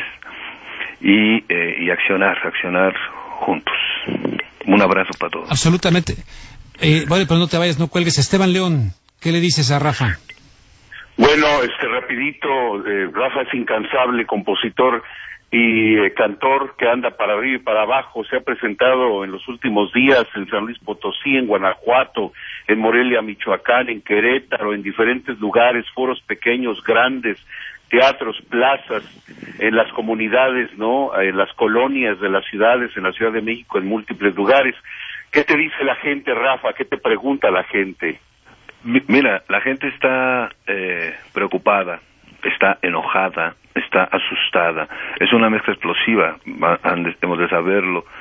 y accionar juntos. Un abrazo para todos. Absolutamente. Vale, pero no te vayas, no cuelgues. Esteban León, ¿qué le dices a Rafa? Bueno, rapidito, Rafa es incansable, compositor y cantor que anda para arriba y para abajo. Se ha presentado en los últimos días en San Luis Potosí, en Guanajuato, en Morelia, Michoacán, en Querétaro, en diferentes lugares, foros pequeños, grandes, teatros, plazas, en las comunidades, ¿no? En las colonias de las ciudades, en la Ciudad de México, en múltiples lugares. ¿Qué te dice la gente, Rafa? ¿Qué te pregunta la gente? Mira, la gente está preocupada, está enojada, está asustada. Es una mezcla explosiva, hemos de saberlo.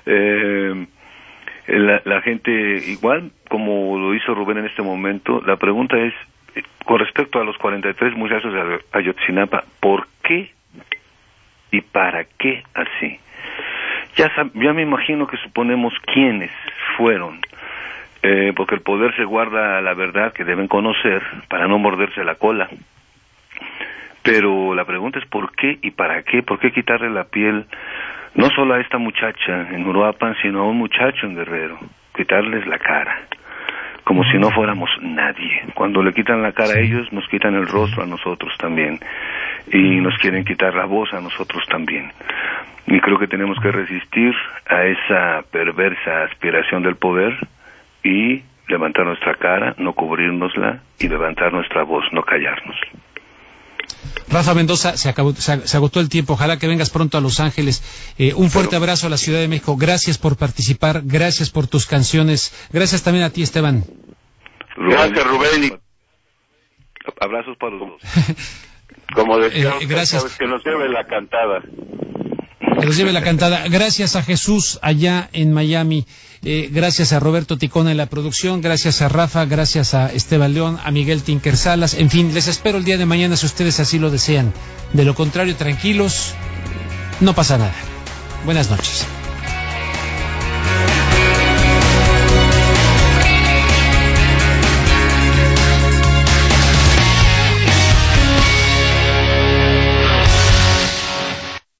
La gente, igual como lo hizo Rubén en este momento, la pregunta es, con respecto a los 43 muchachos de Ayotzinapa, ¿por qué y para qué así? Ya me imagino que suponemos quiénes fueron, porque el poder se guarda la verdad que deben conocer para no morderse la cola. Pero la pregunta es ¿por qué y para qué? ¿Por qué quitarle la piel no solo a esta muchacha en Uruapan, sino a un muchacho en Guerrero? Quitarles la cara, como si no fuéramos nadie. Cuando le quitan la cara a ellos, nos quitan el rostro a nosotros también, y nos quieren quitar la voz a nosotros también. Y creo que tenemos que resistir a esa perversa aspiración del poder y levantar nuestra cara, no cubrirnosla, y levantar nuestra voz, no callarnos. Rafa Mendoza, se agotó el tiempo. Ojalá que vengas pronto a Los Ángeles. Un fuerte abrazo a la Ciudad de México. Gracias por participar, gracias por tus canciones. Gracias también a ti, Esteban. Gracias, Rubén. Abrazos para los dos. Como decía, gracias. Que nos lleve la cantada. Que nos lleve la cantada. Gracias a Jesús allá en Miami. Gracias a Roberto Ticona en la producción, gracias a Rafa, gracias a Esteban León, a Miguel Tinker Salas. En fin, les espero el día de mañana si ustedes así lo desean. De lo contrario, tranquilos, no pasa nada. Buenas noches.